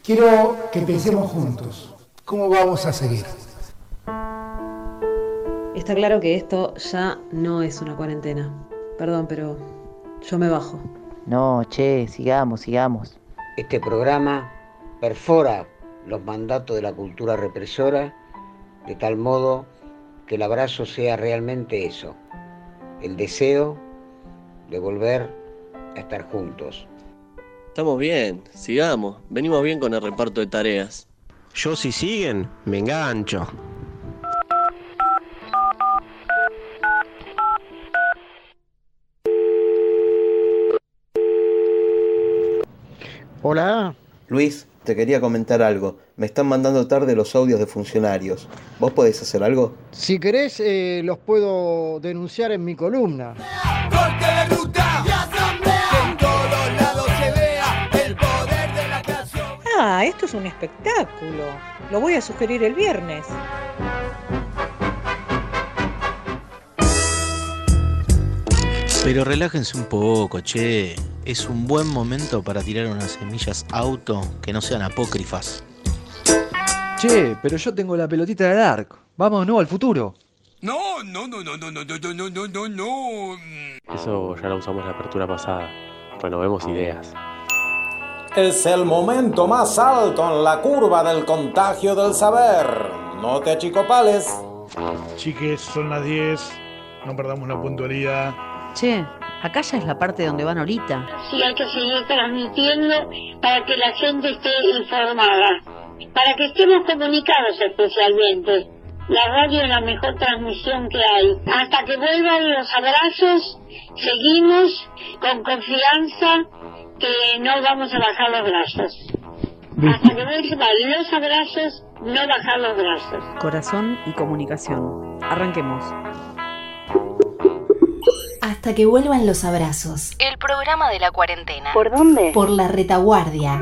quiero que pensemos juntos. ¿Cómo vamos a seguir? Está claro que esto ya no es una cuarentena. Perdón, pero yo me bajo. No, che, sigamos. Este programa perfora los mandatos de la cultura represora de tal modo que el abrazo sea realmente eso, el deseo de volver a estar juntos. Estamos bien, sigamos. Venimos bien con el reparto de tareas. Yo si siguen, me engancho. Hola. Luis, te quería comentar algo. Me están mandando tarde los audios de funcionarios. ¿Vos podés hacer algo? Si querés, los puedo denunciar en mi columna. Ah, esto es un espectáculo. Lo voy a sugerir el viernes. Pero relájense un poco, che. Es un buen momento para tirar unas semillas auto que no sean apócrifas. Che, pero yo tengo la pelotita de Dark. Vamos de nuevo al futuro. No. Eso ya lo usamos la apertura pasada. Renovemos ideas. Es el momento más alto en la curva del contagio del saber. No te achicopales. Chiques, son las 10. No perdamos la puntualidad. Che, acá ya es la parte donde van ahorita. Sí, hay que seguir transmitiendo para que la gente esté informada. Para que estemos comunicados especialmente. La radio es la mejor transmisión que hay. Hasta que vuelvan los abrazos, seguimos con confianza que no vamos a bajar los brazos. Hasta que vuelvan los abrazos, no bajar los brazos. Corazón y comunicación. Arranquemos. Hasta que vuelvan los abrazos. El programa de la cuarentena. ¿Por dónde? Por la retaguardia.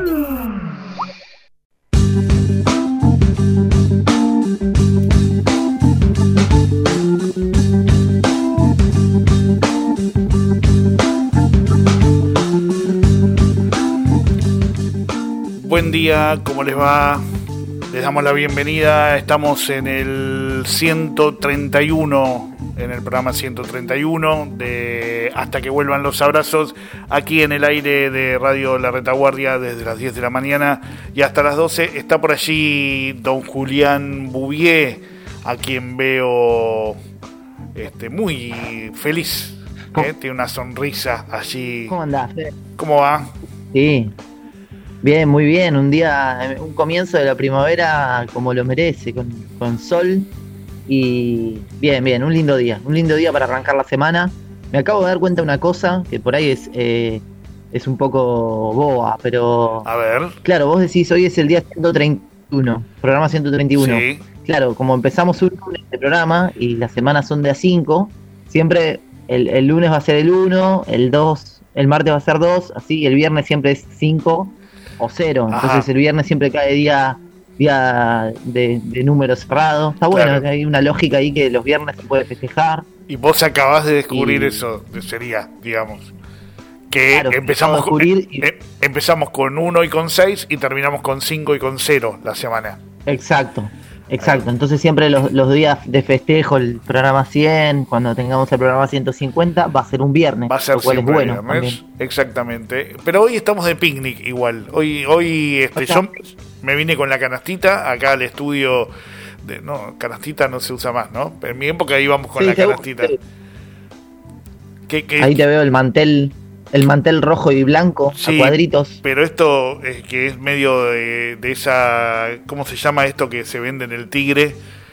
Buen día, ¿cómo les va? Les damos la bienvenida. Estamos en el 131, en el programa 131 de Hasta que vuelvan los abrazos, aquí en el aire de Radio La Retaguardia desde las 10 de la mañana y hasta las 12. Está por allí don Julián Bouvier, a quien veo muy feliz. Tiene una sonrisa allí. ¿Cómo andás? ¿Cómo va? Sí. Bien, muy bien, un comienzo de la primavera como lo merece, con sol y bien, un lindo día para arrancar la semana. Me acabo de dar cuenta de una cosa que por ahí es un poco boba, pero... A ver. Claro, vos decís, hoy es el día 131, programa 131. Sí. Claro, como empezamos un lunes de programa y las semanas son de a 5, siempre el lunes va a ser el 1, el 2, el martes va a ser 2, así, y el viernes siempre es 5 o 0, Ajá. Entonces el viernes siempre cae día de número cerrado. Está bueno, claro. Hay una lógica ahí que los viernes se puede festejar. Y vos acabás de descubrir eso, sería, digamos, que claro, empezamos con 1 y con 6 y terminamos con 5 y con 0 la semana. Exacto. Entonces siempre los días de festejo, el programa 100, cuando tengamos el programa 150, va a ser un viernes, va a ser lo cual es bueno viernes, exactamente. Pero hoy estamos de picnic igual. Hoy yo me vine con la canastita acá al estudio. Canastita no se usa más, ¿no? Pero en mi época íbamos con la canastita. Sí. Ahí te veo el mantel rojo y blanco, sí, a cuadritos. Pero esto es que es medio de esa... ¿Cómo se llama esto que se vende en el Tigre?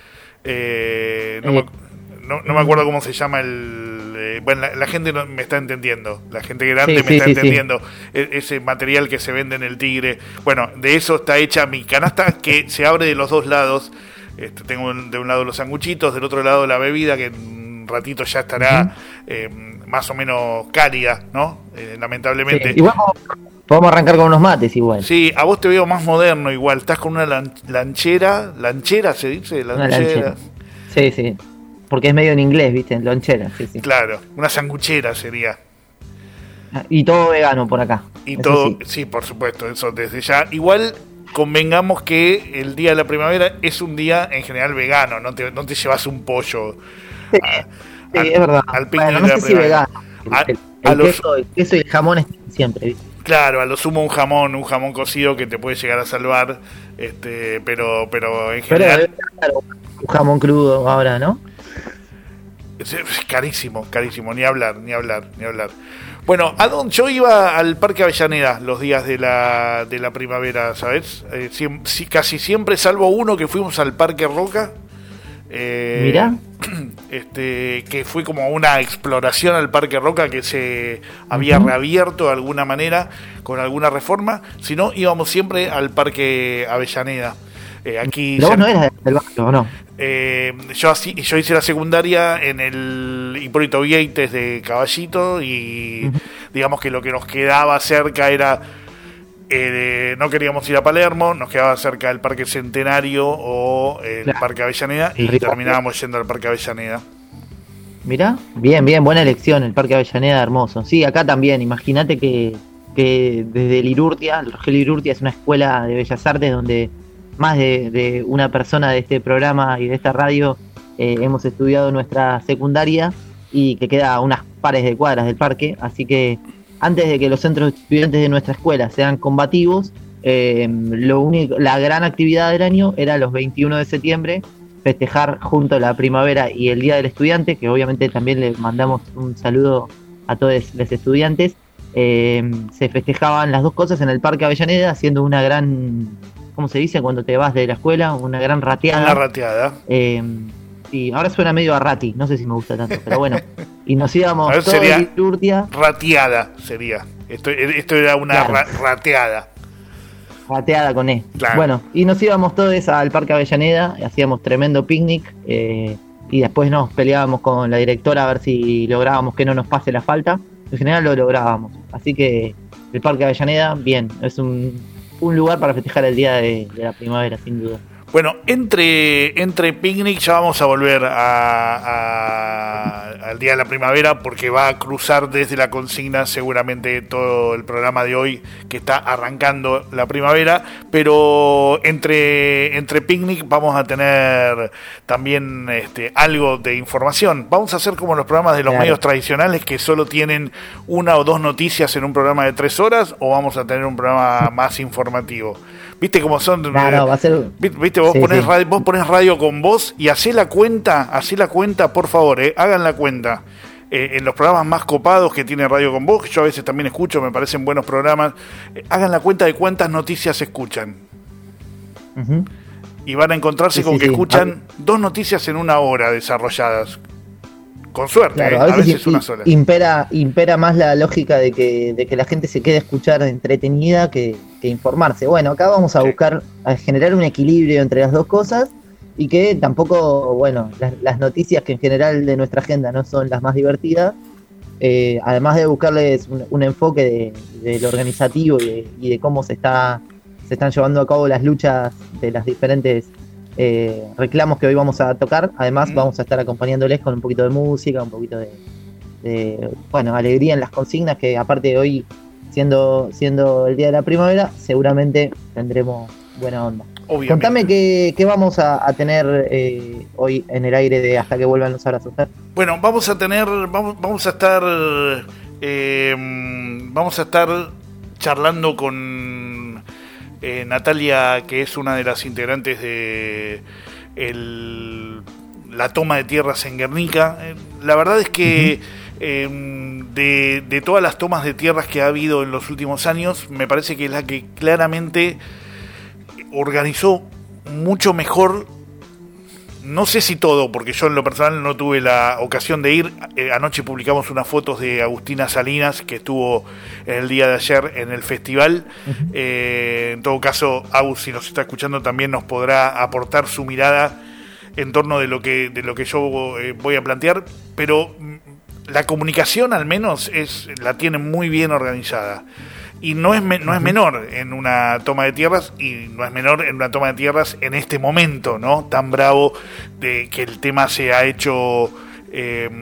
No me acuerdo cómo se llama bueno, la gente no me está entendiendo. La gente grande me está entendiendo. Sí. Ese material que se vende en el Tigre. Bueno, de eso está hecha mi canasta, que se abre de los dos lados. Tengo de un lado los sanguchitos, del otro lado la bebida, que en un ratito ya estará... más o menos cálida, ¿no? Lamentablemente. Sí. Igual podemos arrancar con unos mates igual. Sí, a vos te veo más moderno igual. Estás con una lanchera se dice, lanchera. Sí, porque es medio en inglés, ¿viste? Lonchera, sí. Claro, una sanguchera sería. Y todo vegano por acá. Y todo, sí, por supuesto, eso desde ya. Igual convengamos que el día de la primavera es un día en general vegano, no te llevas un pollo es verdad. Al picnic bueno, no de la sé si primavera. vegano. El queso y el jamón están siempre. Claro, a lo sumo un jamón cocido que te puede llegar a salvar, pero en general... Pero un jamón crudo ahora, ¿no? Es carísimo, ni hablar. Bueno, yo iba al Parque Avellaneda los días de la primavera, ¿sabes? Casi siempre, salvo uno que fuimos al Parque Roca. Mirá. Que fue como una exploración al Parque Roca que se había reabierto de alguna manera con alguna reforma. Si no, íbamos siempre al Parque Avellaneda. Aquí ¿Pero vos no eras del barrio o no? Yo hice la secundaria en el Hipólito Vieites de Caballito y digamos que lo que nos quedaba cerca era no queríamos ir a Palermo, nos quedaba cerca del Parque Centenario o el Parque Avellaneda y terminábamos yendo al Parque Avellaneda. Mirá, bien, buena elección, el Parque Avellaneda, hermoso. Sí, acá también, imagínate que desde el Rogelio Irurtia es una escuela de Bellas Artes donde más de una persona de este programa y de esta radio hemos estudiado nuestra secundaria y que queda a unas pares de cuadras del parque, así que antes de que los centros estudiantes de nuestra escuela sean combativos, la gran actividad del año era los 21 de septiembre, festejar junto a la primavera y el Día del Estudiante, que obviamente también le mandamos un saludo a todos los estudiantes. Se festejaban las dos cosas en el Parque Avellaneda, haciendo una gran, ¿cómo se dice cuando te vas de la escuela? Una gran rateada. Una rateada. Sí, ahora suena medio a rati, no sé si me gusta tanto, pero bueno. Y nos íbamos todos sería de Irurtia. Rateada sería. Esto era una rateada. Rateada con E. Claro. Bueno, y nos íbamos todos al Parque Avellaneda, hacíamos tremendo picnic, y después nos peleábamos con la directora a ver si lográbamos que no nos pase la falta. En general lo lográbamos. Así que el Parque Avellaneda, bien, es un lugar para festejar el día de la primavera, sin duda. Bueno, entre picnic ya vamos a volver al día de la primavera porque va a cruzar desde la consigna seguramente todo el programa de hoy que está arrancando la primavera, pero entre picnic vamos a tener también algo de información. Vamos a hacer como los programas de los medios tradicionales que solo tienen una o dos noticias en un programa de 3 horas, o vamos a tener un programa más informativo. ¿Viste cómo son? No, va a ser... ¿Viste? Vos ponés radio con voz y hacé la cuenta, por favor, hagan la cuenta. En los programas más copados que tiene Radio con Voz, yo a veces también escucho, me parecen buenos programas, hagan la cuenta de cuántas noticias escuchan. Y van a encontrarse con que escuchan 2 noticias en 1 hora desarrolladas. Con suerte, claro, a veces una sola. Impera más la lógica de que la gente se quede a escuchar entretenida que informarse. Bueno, acá vamos a buscar a generar un equilibrio entre las dos cosas y que tampoco, bueno, las noticias que en general de nuestra agenda no son las más divertidas, además de buscarles un enfoque de lo organizativo y de cómo se están llevando a cabo las luchas de las diferentes reclamos que hoy vamos a tocar. Además vamos a estar acompañándoles con un poquito de música, un poquito de alegría en las consignas, que aparte de hoy siendo el día de la primavera seguramente tendremos buena onda. Obviamente. Contame qué vamos a tener hoy en el aire de Hasta que vuelvan los abrazos. Bueno, vamos a estar charlando con Natalia, que es una de las integrantes de la toma de tierras en Guernica. La verdad es que de todas las tomas de tierras que ha habido en los últimos años, me parece que es la que claramente organizó mucho mejor. No sé si todo, porque yo en lo personal no tuve la ocasión de ir. Anoche publicamos unas fotos de Agustina Salinas, que estuvo el día de ayer en el festival. En todo caso, Agus, si nos está escuchando, también nos podrá aportar su mirada en torno de lo que yo voy a plantear. Pero la comunicación, al menos, la tiene muy bien organizada. Y no es menor en una toma de tierras, y no es menor en una toma de tierras en este momento, ¿no? Tan bravo de que el tema se ha hecho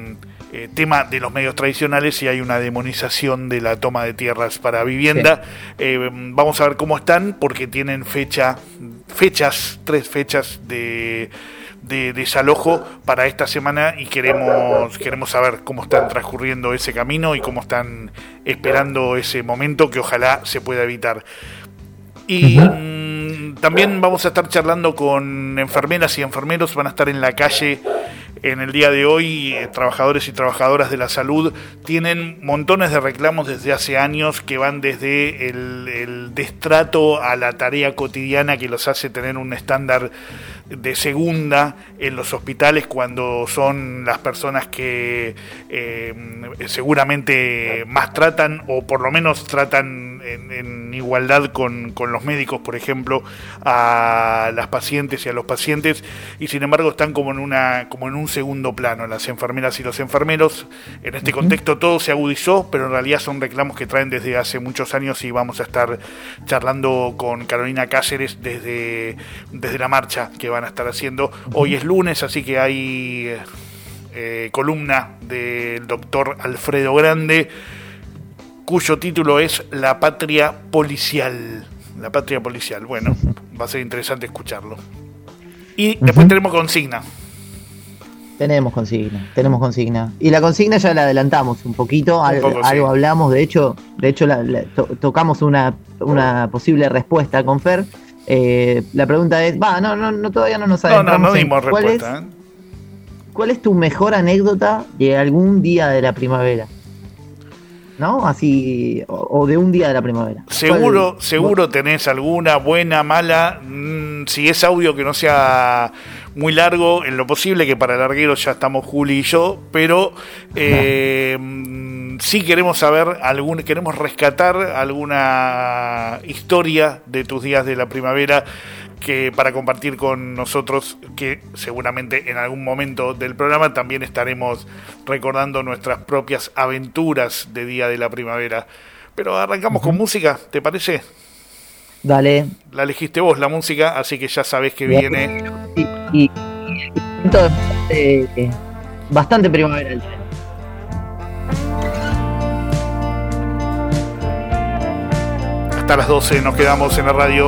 tema de los medios tradicionales y hay una demonización de la toma de tierras para vivienda. Sí. Vamos a ver cómo están, porque tienen 3 fechas de desalojo para esta semana y queremos saber cómo están transcurriendo ese camino y cómo están esperando ese momento que ojalá se pueda evitar. Y también vamos a estar charlando con enfermeras y enfermeros, van a estar en la calle en el día de hoy. Trabajadores y trabajadoras de la salud tienen montones de reclamos desde hace años que van desde el destrato a la tarea cotidiana que los hace tener un estándar de segunda en los hospitales, cuando son las personas que seguramente más tratan, o por lo menos tratan en igualdad con los médicos, por ejemplo, a las pacientes y a los pacientes, y sin embargo están como en un segundo plano las enfermeras y los enfermeros. En este contexto todo se agudizó, pero en realidad son reclamos que traen desde hace muchos años, y vamos a estar charlando con Carolina Cáceres desde la marcha que van a estar haciendo. Hoy es lunes, así que hay columna del doctor Alfredo Grande, cuyo título es La Patria Policial. La Patria Policial. Bueno, va a ser interesante escucharlo. Y después tenemos consigna. Tenemos consigna. Y la consigna ya la adelantamos un poquito, algo hablamos, de hecho tocamos una posible respuesta con Fer. La pregunta es, todavía no nos adentramos. No dimos respuesta. ¿Cuál es tu mejor anécdota de algún día de la primavera? ¿No? Así, o de un día de la primavera. Seguro tenés alguna, buena, mala. Si es audio, que no sea muy largo, en lo posible, que para largueros ya estamos Juli y yo, pero sí queremos saber, queremos rescatar alguna historia de tus días de la primavera que para compartir con nosotros, que seguramente en algún momento del programa también estaremos recordando nuestras propias aventuras de día de la primavera. Pero arrancamos con música, ¿te parece? Dale. La elegiste vos, la música, así que ya sabés que viene. Y bastante primaveral. Hasta las 12 nos quedamos en la radio.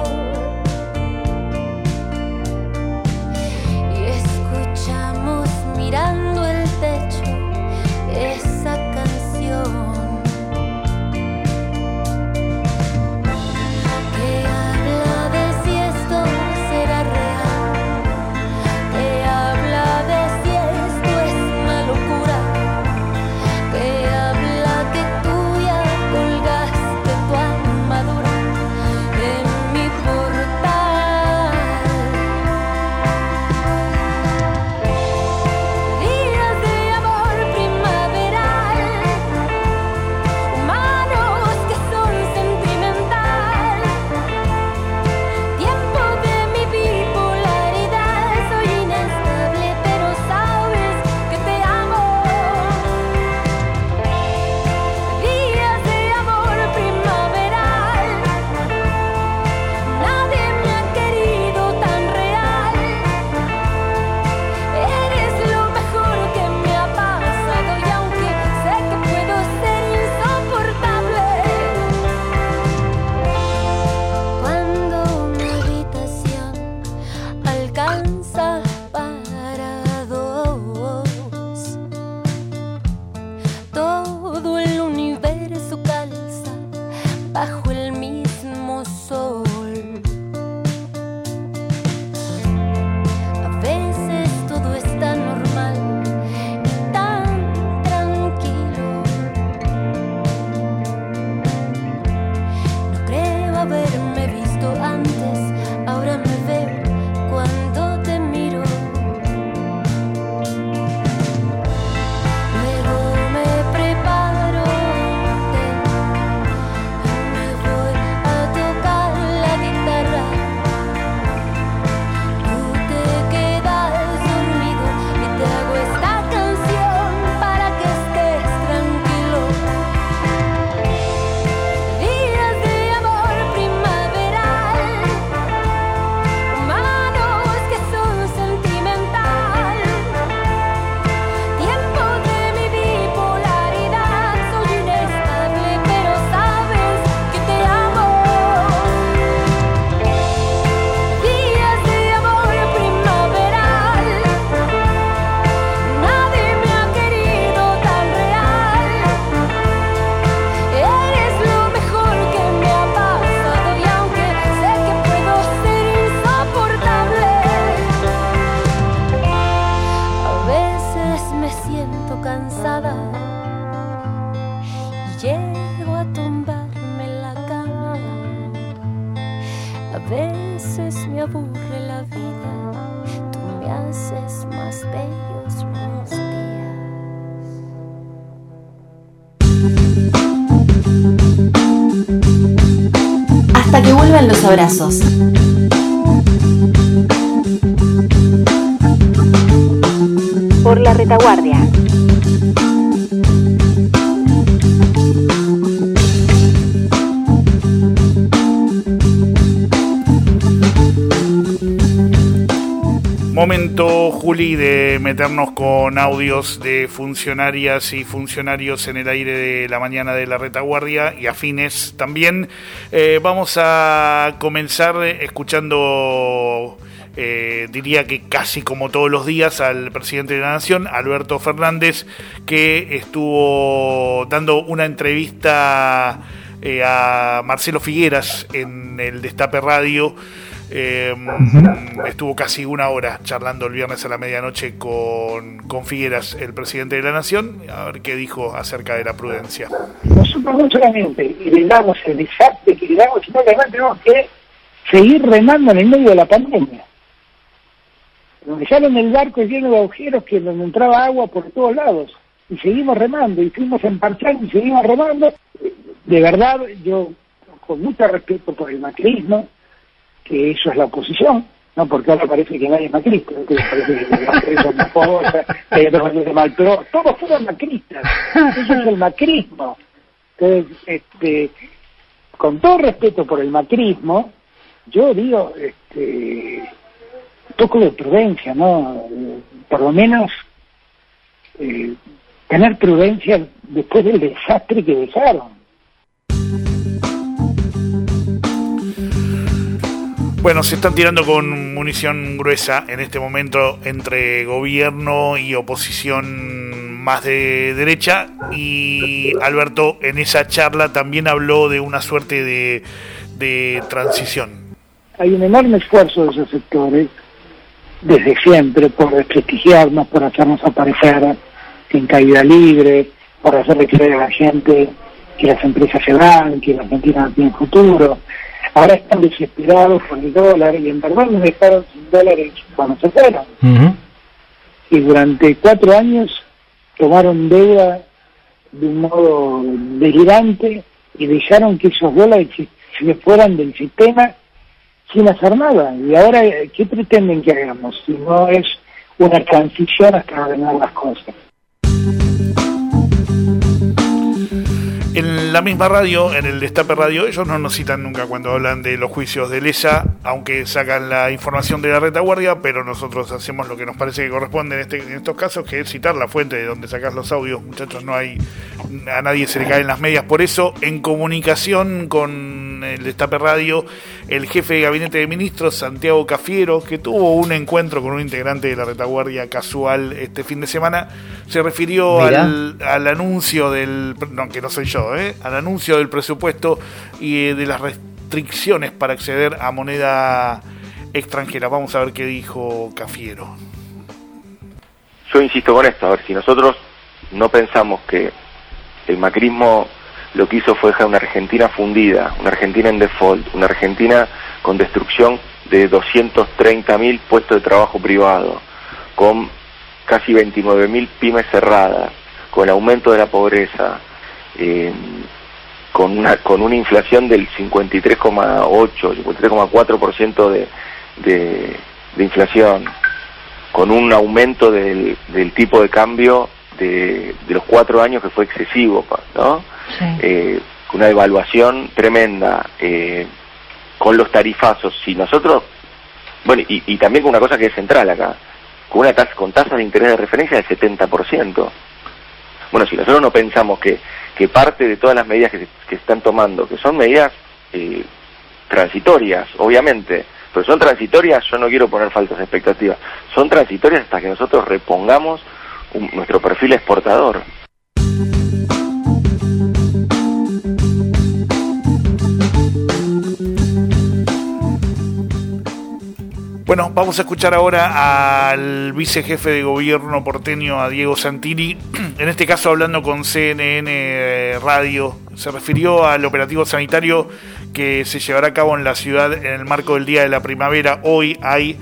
Escuchamos los abrazos. Por la retaguardia. Momento, Juli, de meternos con audios de funcionarias y funcionarios en el aire de la mañana de la retaguardia y afines también. Vamos a comenzar escuchando, diría que casi como todos los días, al presidente de la Nación, Alberto Fernández, que estuvo dando una entrevista a Marcelo Figueras en el Destape Radio. Estuvo casi una hora charlando el viernes a la medianoche con Figueras, el presidente de la Nación, a ver qué dijo acerca de la prudencia. Nosotros no solamente heredamos el desastre que heredamos, sino que además tenemos que seguir remando en el medio de la pandemia. Nos dejaron el barco lleno de agujeros que donde entraba agua por todos lados, y seguimos remando, y fuimos emparchando y seguimos remando. De verdad, yo con mucho respeto por el macrismo, que eso es la oposición, no porque ahora parece que nadie es macrista, que parece que las tres son cosas, que hay otros que mal, pero todos fueron macristas, eso es el macrismo. Entonces, con todo respeto por el macrismo, yo digo, un poco de prudencia, ¿no? Por lo menos tener prudencia después del desastre que dejaron. Bueno, se están tirando con munición gruesa en este momento entre gobierno y oposición más de derecha, y Alberto en esa charla también habló de una suerte de transición. Hay un enorme esfuerzo de esos sectores, desde siempre, por desprestigiarnos, por hacernos aparecer en caída libre, por hacerle creer a la gente que las empresas se van, que la Argentina no tiene futuro. Ahora están desesperados por el dólar, y en verdad nos dejaron sin dólares cuando se fueron. Y durante 4 años tomaron deuda de un modo delirante y dejaron que esos dólares se fueran del sistema sin hacer nada. Y ahora, ¿qué pretenden que hagamos? Si no es una transición hasta ordenar las cosas. En la misma radio, en el Destape Radio, ellos no nos citan nunca cuando hablan de los juicios de Lesa, aunque sacan la información de la retaguardia, pero nosotros hacemos lo que nos parece que corresponde en estos casos, que es citar la fuente de donde sacás los audios. Muchachos, a nadie se le caen las medias por eso. En comunicación con el Destape Radio, el jefe de gabinete de ministros, Santiago Cafiero, que tuvo un encuentro con un integrante de la retaguardia casual este fin de semana, se refirió al anuncio que no soy yo, al anuncio del presupuesto y de las restricciones para acceder a moneda extranjera. Vamos a ver qué dijo Cafiero. Yo insisto con esto, a ver, si nosotros no pensamos que el macrismo lo que hizo fue dejar una Argentina fundida, una Argentina en default, una Argentina con destrucción de 230.000 puestos de trabajo privado, con casi 29.000 pymes cerradas, con el aumento de la pobreza, con una inflación del 53,8, 53,4% de inflación, con un aumento del tipo de cambio de los 4 años que fue excesivo, ¿no? Sí. Una devaluación tremenda, con los tarifazos. Si nosotros, bueno, y también con una cosa que es central acá, con tasas de interés de referencia del 70%. Bueno, si nosotros no pensamos que parte de todas las medidas que están tomando, que son medidas transitorias, obviamente, pero son transitorias, yo no quiero poner falsas expectativas, son transitorias hasta que nosotros repongamos nuestro perfil exportador. Bueno, vamos a escuchar ahora al vicejefe de gobierno porteño, a Diego Santini, en este caso hablando con CNN Radio. Se refirió al operativo sanitario que se llevará a cabo en la ciudad en el marco del Día de la Primavera. Hoy hay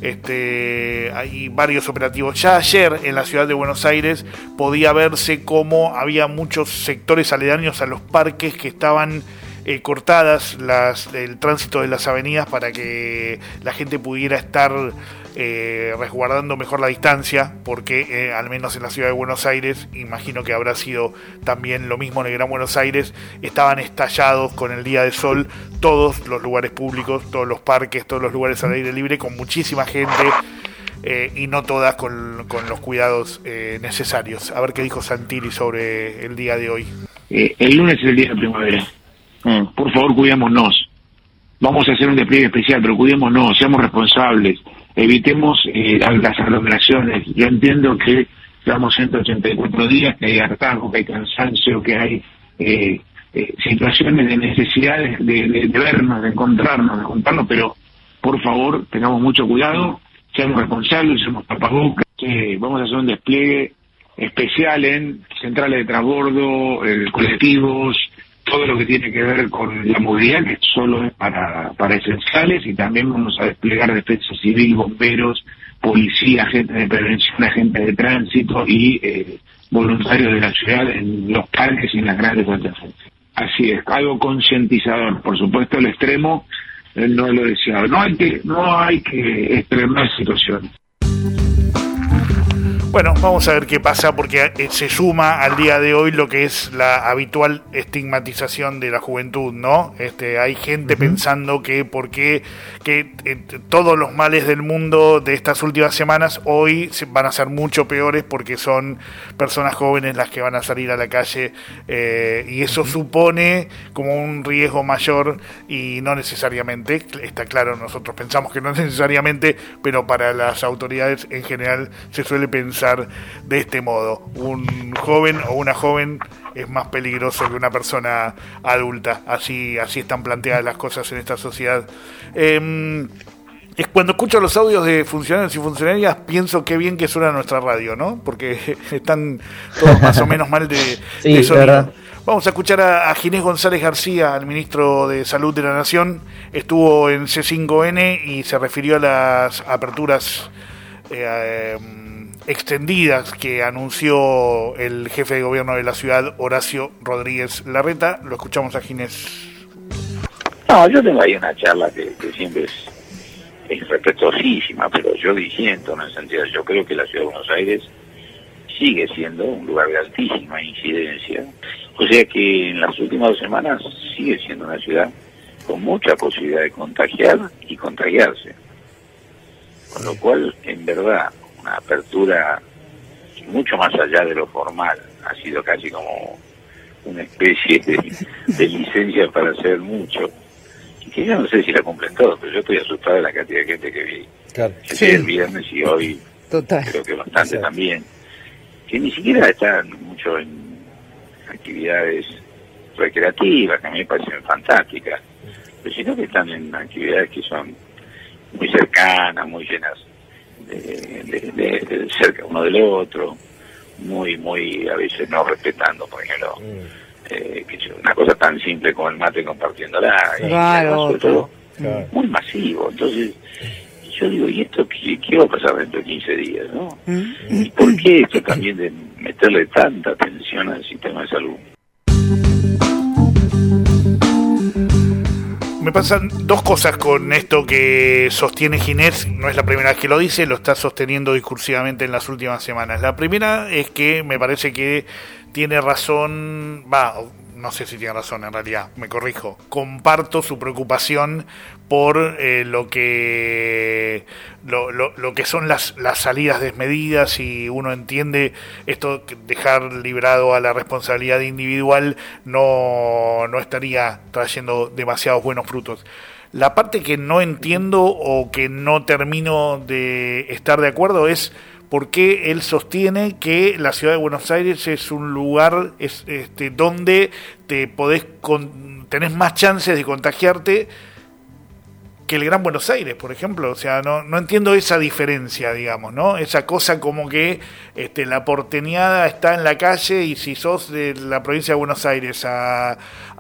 varios operativos. Ya ayer en la ciudad de Buenos Aires podía verse cómo había muchos sectores aledaños a los parques que estaban cortadas el tránsito de las avenidas para que la gente pudiera estar resguardando mejor la distancia, porque al menos en la ciudad de Buenos Aires, imagino que habrá sido también lo mismo en el Gran Buenos Aires, estaban estallados con el día de sol todos los lugares públicos, todos los parques, todos los lugares al aire libre, con muchísima gente, y no todas con los cuidados necesarios. A ver qué dijo Santilli sobre el día de hoy. El lunes es el día de primavera. Por favor, cuidémonos. Vamos a hacer un despliegue especial, pero cuidémonos, seamos responsables, evitemos las aglomeraciones. Yo entiendo que llevamos 184 días, que hay hartazgo, que hay cansancio, que hay situaciones de necesidades de vernos, de encontrarnos, de juntarnos, pero por favor, tengamos mucho cuidado, seamos responsables, usemos tapabocas, vamos a hacer un despliegue especial en centrales de transbordo, colectivos, todo lo que tiene que ver con la movilidad, que solo es para esenciales, y también vamos a desplegar defensa civil, bomberos, policía, agentes de prevención, agentes de tránsito y voluntarios de la ciudad en los parques y en las grandes contingencias. Así es, algo concientizador, por supuesto el extremo no es lo deseado, no hay que extremar situaciones. Bueno, vamos a ver qué pasa, porque se suma al día de hoy lo que es la habitual estigmatización de la juventud, ¿no? Hay gente pensando que todos los males del mundo de estas últimas semanas hoy van a ser mucho peores porque son personas jóvenes las que van a salir a la calle, y eso supone como un riesgo mayor, y no necesariamente, está claro, nosotros pensamos que no necesariamente, pero para las autoridades en general se suele pensar de este modo. Un joven o una joven es más peligroso que una persona adulta. Así están planteadas las cosas en esta sociedad. Es cuando escucho los audios de funcionarios y funcionarias, pienso qué bien que suena nuestra radio, ¿no? Porque están todos más o menos mal de sonido. Verdad. Vamos a escuchar a Ginés González García, al ministro de Salud de la Nación. Estuvo en C5N y se refirió a las aperturas extendidas que anunció el jefe de gobierno de la ciudad, Horacio Rodríguez Larreta. Lo escuchamos a Ginés. No, yo tengo ahí una charla que siempre es respetuosísima, pero yo diciendo en el sentido, yo creo que la ciudad de Buenos Aires sigue siendo un lugar de altísima incidencia, o sea que en las últimas 2 semanas sigue siendo una ciudad con mucha posibilidad de contagiar y contagiarse, con lo cual en verdad una apertura mucho más allá de lo formal, ha sido casi como una especie de licencia para hacer mucho, y que yo no sé si la cumplen todos, pero yo estoy asustado de la cantidad de gente que vi. Claro. Sí. El viernes y hoy creo que bastante también, que ni siquiera están mucho en actividades recreativas, que a mí me parecen fantásticas, pero sino que están en actividades que son muy cercanas, muy llenas de cerca uno del otro, muy a veces no respetando, por ejemplo, que es una cosa tan simple como el mate compartiéndola, claro, todo muy masivo. Entonces yo digo, ¿y esto qué va a pasar dentro de 15 días, no? ¿Y por qué esto también de meterle tanta atención al sistema de salud? Me pasan dos cosas con esto que sostiene Ginés. No es la primera vez que lo dice, lo está sosteniendo discursivamente en las últimas semanas. La primera es que me parece que tiene razón, no sé si tiene razón en realidad, me corrijo. Comparto su preocupación por lo que son las salidas desmedidas, y uno entiende esto, dejar librado a la responsabilidad individual no estaría trayendo demasiados buenos frutos. La parte que no entiendo o que no termino de estar de acuerdo es por qué él sostiene que la ciudad de Buenos Aires es un lugar donde tenés más chances de contagiarte que el Gran Buenos Aires, por ejemplo. O sea, no entiendo esa diferencia, digamos, ¿no? Esa cosa como que la porteñada está en la calle y si sos de la provincia de Buenos Aires a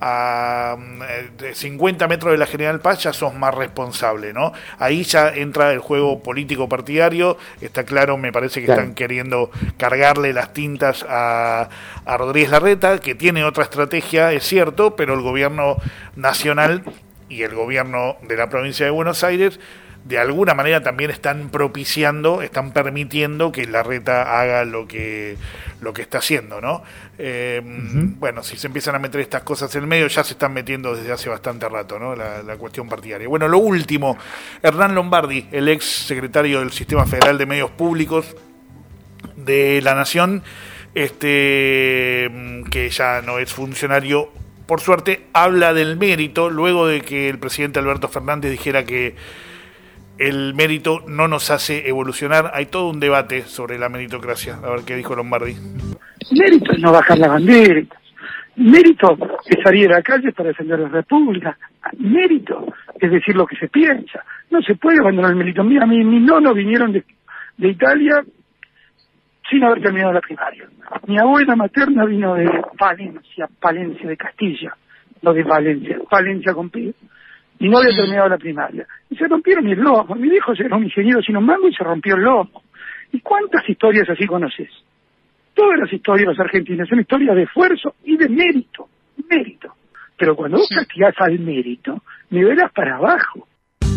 50 metros de la General Paz ya sos más responsable, ¿no? Ahí ya entra el juego político partidario. Está claro, me parece que están queriendo cargarle las tintas a Rodríguez Larreta, que tiene otra estrategia, es cierto, pero el gobierno nacional y el gobierno de la provincia de Buenos Aires de alguna manera también están propiciando, están permitiendo que Larreta haga lo que está haciendo, ¿no? Bueno, si se empiezan a meter estas cosas en el medio, ya se están metiendo desde hace bastante rato, ¿no? La cuestión partidaria. Bueno, lo último, Hernán Lombardi, el ex secretario del Sistema Federal de Medios Públicos de la Nación, que ya no es funcionario, por suerte, habla del mérito, luego de que el presidente Alberto Fernández dijera que el mérito no nos hace evolucionar. Hay todo un debate sobre la meritocracia. A ver qué dijo Lombardi. Mérito es no bajar la bandera. Mérito es salir a la calle para defender la República. Mérito es decir lo que se piensa. No se puede abandonar el mérito. Mira, mis nonos vinieron de Italia sin haber terminado la primaria. Mi abuela materna vino de Palencia de Castilla, no de Valencia, Palencia con P, y no había terminado la primaria. Y se rompieron mis lomos. Mi viejo era un ingeniero sin un mango y se rompió el lomo. ¿Y cuántas historias así conoces? Todas las historias argentinas son historias de esfuerzo y de mérito. Pero cuando vos castigás al mérito, nivelas para abajo.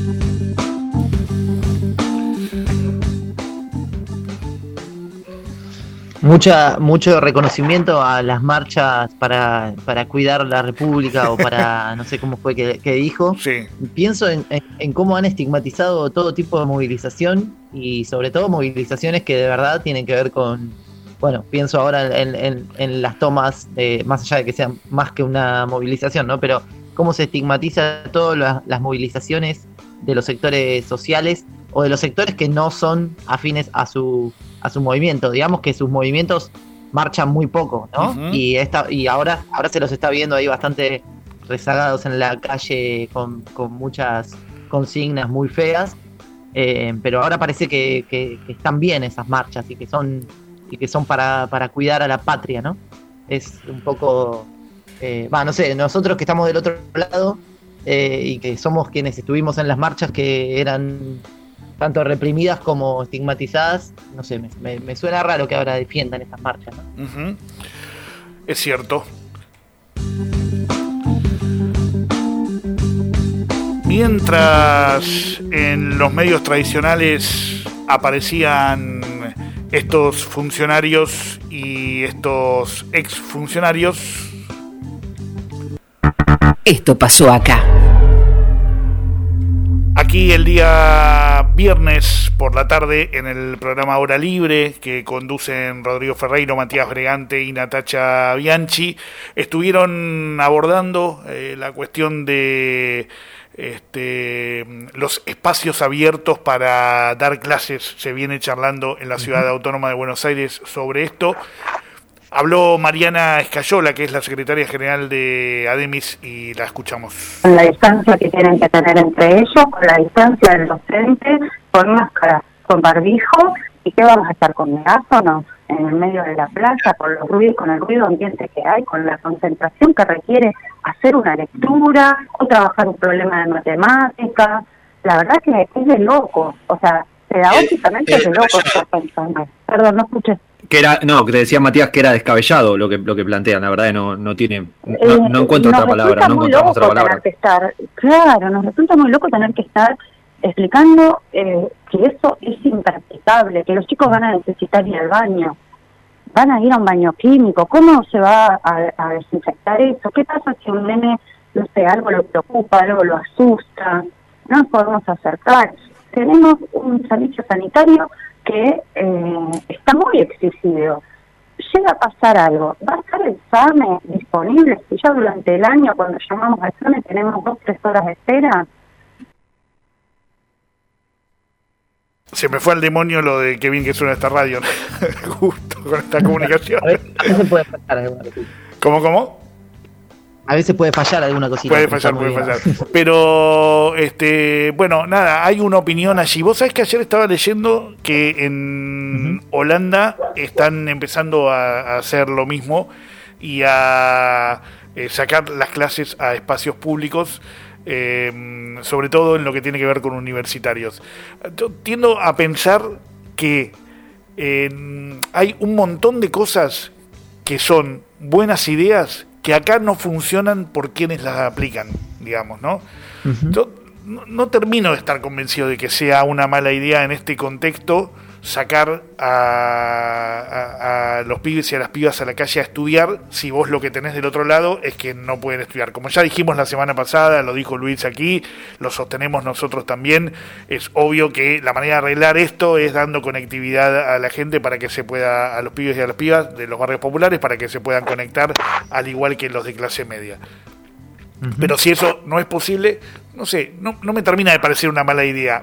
Mucho reconocimiento a las marchas para cuidar la República o para, no sé cómo fue que dijo. Sí. Pienso en cómo han estigmatizado todo tipo de movilización y sobre todo movilizaciones que de verdad tienen que ver con, bueno, pienso ahora en las tomas, más allá de que sean más que una movilización, ¿no? Pero cómo se estigmatiza todas las movilizaciones de los sectores sociales o de los sectores que no son afines a su movimiento. Digamos que sus movimientos marchan muy poco, ¿no? Uh-huh. Y ahora se los está viendo ahí bastante rezagados en la calle con muchas consignas muy feas, pero ahora parece que están bien esas marchas y que son para cuidar a la patria, ¿no? Es un poco, no sé, nosotros que estamos del otro lado y que somos quienes estuvimos en las marchas que eran tanto reprimidas como estigmatizadas, no sé, me suena raro que ahora defiendan estas marchas, ¿no? Uh-huh. Es cierto. Mientras en los medios tradicionales aparecían estos funcionarios y estos exfuncionarios, esto pasó acá. Aquí el día viernes por la tarde en el programa Hora Libre que conducen Rodrigo Ferreiro, Matías Bregante y Natacha Bianchi, estuvieron abordando la cuestión de los espacios abiertos para dar clases. Se viene charlando en la Ciudad Autónoma de Buenos Aires sobre esto. Habló Mariana Escayola, que es la secretaria general de ADEMIS, y la escuchamos. Con la distancia que tienen que tener entre ellos, con la distancia del docente, con máscara, con barbijo, ¿y qué vamos a estar con megáfonos en el medio de la plaza, con los ruidos, con el ruido ambiente que hay, con la concentración que requiere hacer una lectura o trabajar un problema de matemáticas? La verdad que es de loco, o sea, pedagógicamente es de loco estar pensando. Perdón, no escuché. Que te decía Matías que era descabellado lo que plantean, la verdad no encuentro otra palabra, no encontramos otra palabra. Nos resulta muy loco tener que estar explicando que eso es impracticable, que los chicos van a necesitar ir al baño, van a ir a un baño químico, ¿cómo se va a desinfectar eso? ¿Qué pasa si un nene, no sé, algo lo preocupa, algo lo asusta? No nos podemos acercar. Tenemos un servicio sanitario que está muy exigido. Llega a pasar algo, ¿va a estar el SAME disponible? Si ya durante el año, cuando llamamos al SAME, tenemos 2-3 horas de espera. Se me fue al demonio lo de qué bien que suena esta radio, ¿no? Justo con esta comunicación. A ver, no se puede pasar. ¿Cómo? A veces puede fallar alguna cosita. Puede fallar. Pero, bueno, nada, hay una opinión allí. Vos sabés que ayer estaba leyendo que en Holanda están empezando a hacer lo mismo y a sacar las clases a espacios públicos, sobre todo en lo que tiene que ver con universitarios. Yo tiendo a pensar que hay un montón de cosas que son buenas ideas que acá no funcionan por quienes las aplican, digamos, ¿no? Yo no termino de estar convencido de que sea una mala idea en este contexto sacar a los pibes y a las pibas a la calle a estudiar si vos lo que tenés del otro lado es que no pueden estudiar. Como ya dijimos la semana pasada, lo dijo Luis aquí, lo sostenemos nosotros también, es obvio que la manera de arreglar esto es dando conectividad a la gente para que se pueda, a los pibes y a las pibas de los barrios populares, para que se puedan conectar al igual que los de clase media. Pero si eso no es posible, no sé, no me termina de parecer una mala idea.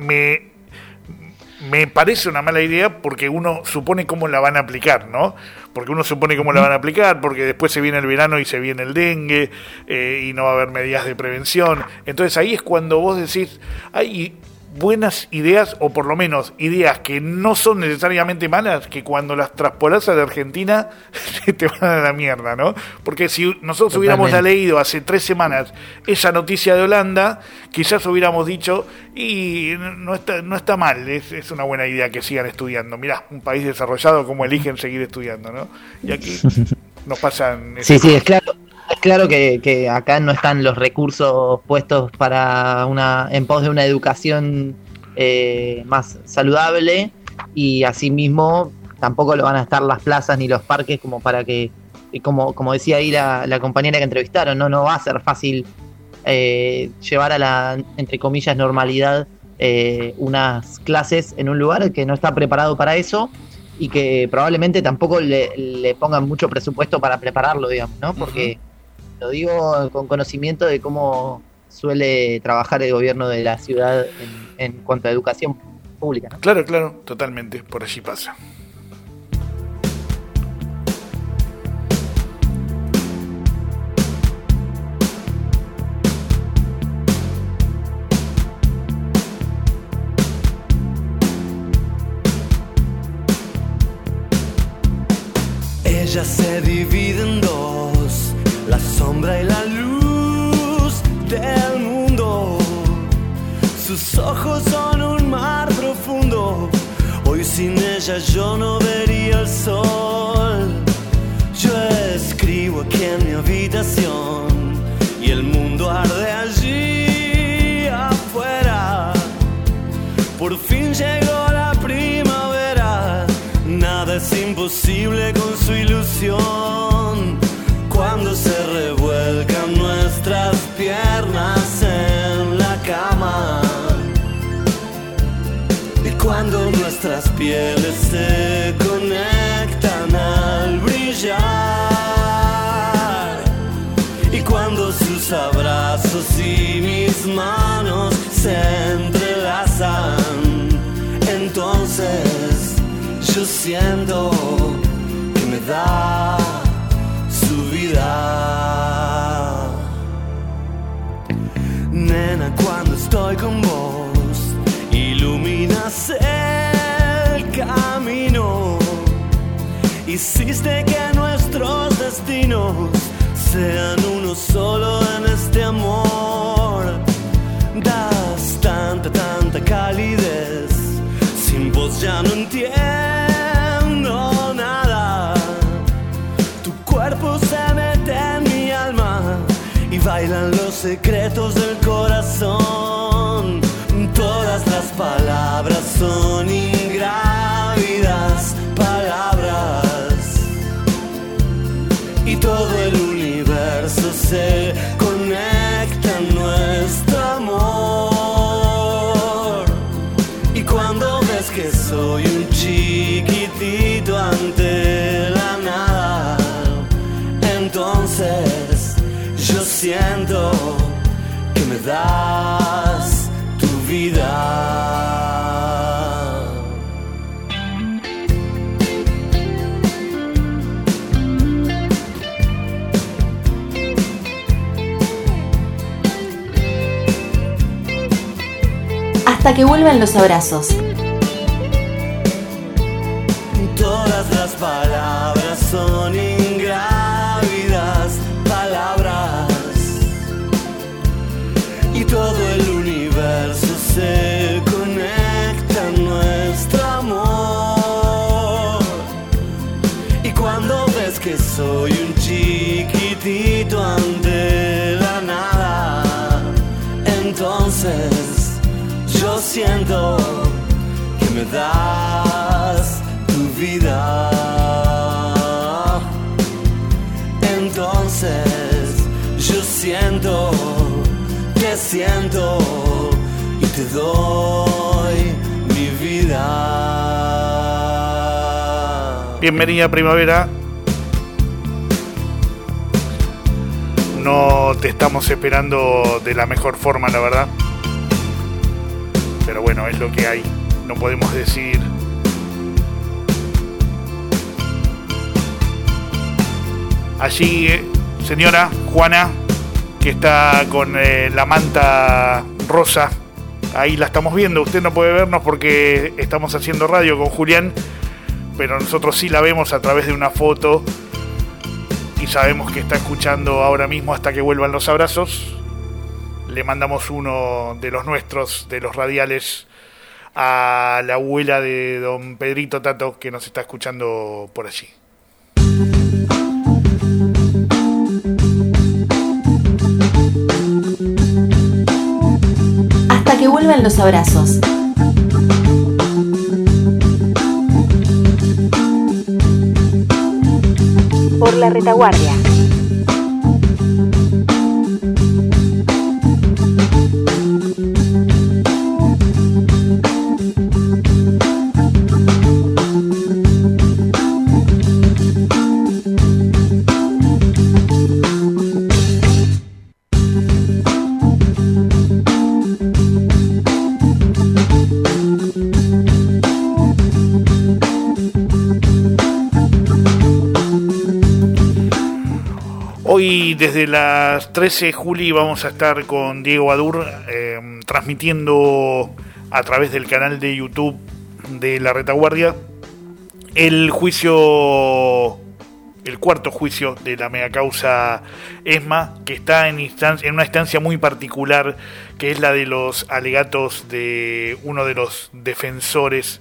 Me parece una mala idea porque uno supone cómo la van a aplicar, ¿no? Porque uno supone cómo la van a aplicar, porque después se viene el verano y se viene el dengue, y no va a haber medidas de prevención. Entonces ahí es cuando vos decís, hay buenas ideas, o por lo menos ideas que no son necesariamente malas, que cuando las traspolás a la Argentina te van a la mierda, ¿no? Porque si nosotros hubiéramos leído hace 3 semanas esa noticia de Holanda, quizás hubiéramos dicho, y no está mal, es una buena idea que sigan estudiando. Mirá, un país desarrollado, cómo eligen seguir estudiando, ¿no? Y aquí nos pasan... Sí, es claro. Es claro que acá no están los recursos puestos para en pos de una educación más saludable, y asimismo tampoco lo van a estar las plazas ni los parques como para que, como decía ahí la compañera que entrevistaron, no va a ser fácil llevar a la, entre comillas, normalidad unas clases en un lugar que no está preparado para eso, y que probablemente tampoco le pongan mucho presupuesto para prepararlo, digamos, ¿no? Porque lo digo con conocimiento de cómo suele trabajar el gobierno de la ciudad en cuanto a educación pública, ¿no? Claro, totalmente, por allí pasa. Ella se divide en dos, la sombra y la luz del mundo. Sus ojos son un mar profundo. Hoy sin ella yo no vería el sol. Yo escribo aquí en mi habitación y el mundo arde allí afuera. Por fin llegó la primavera. Nada es imposible con su ilusión. Cuando se revuelcan nuestras piernas en la cama, y cuando nuestras pieles se conectan al brillar, y cuando sus abrazos y mis manos se entrelazan, entonces yo siento que me da su vida. Nena, cuando estoy con vos, iluminas el camino. Hiciste que nuestros destinos sean uno solo en este amor. Das tanta calidez. Sin vos ya no entiendo nada. Tu cuerpo se mete en mi alma y bailan los secretos del corazón. Todas las palabras son ingrávidas palabras, y todo el universo se conecta en nuestro amor. Y cuando ves que soy un chiquitito ante la nada, entonces yo siento que me das tu vida. Hasta que vuelvan los abrazos. Todas las palabras son ingrávidas palabras y todo el universo se conecta en nuestro amor. Y cuando ves que soy un chiquitito ante la nada, entonces yo siento que me das tu vida. Entonces yo siento, te siento y te doy mi vida. Bienvenida primavera. No te estamos esperando de la mejor forma, la verdad. Pero bueno, es lo que hay. No podemos decidir. Allí, señora Juana, que está con la manta rosa, ahí la estamos viendo. Usted no puede vernos porque estamos haciendo radio con Julián, pero nosotros sí la vemos a través de una foto y sabemos que está escuchando ahora mismo Hasta que vuelvan los abrazos. Le mandamos uno de los nuestros, de los radiales, a la abuela de don Pedrito Tato, que nos está escuchando por allí. Hasta que vuelvan los abrazos. Por la retaguardia. Hoy desde las 13, Juli, vamos a estar con Diego Adur transmitiendo a través del canal de YouTube de La Retaguardia el cuarto juicio de la megacausa ESMA, que está en una instancia muy particular, que es la de los alegatos de uno de los defensores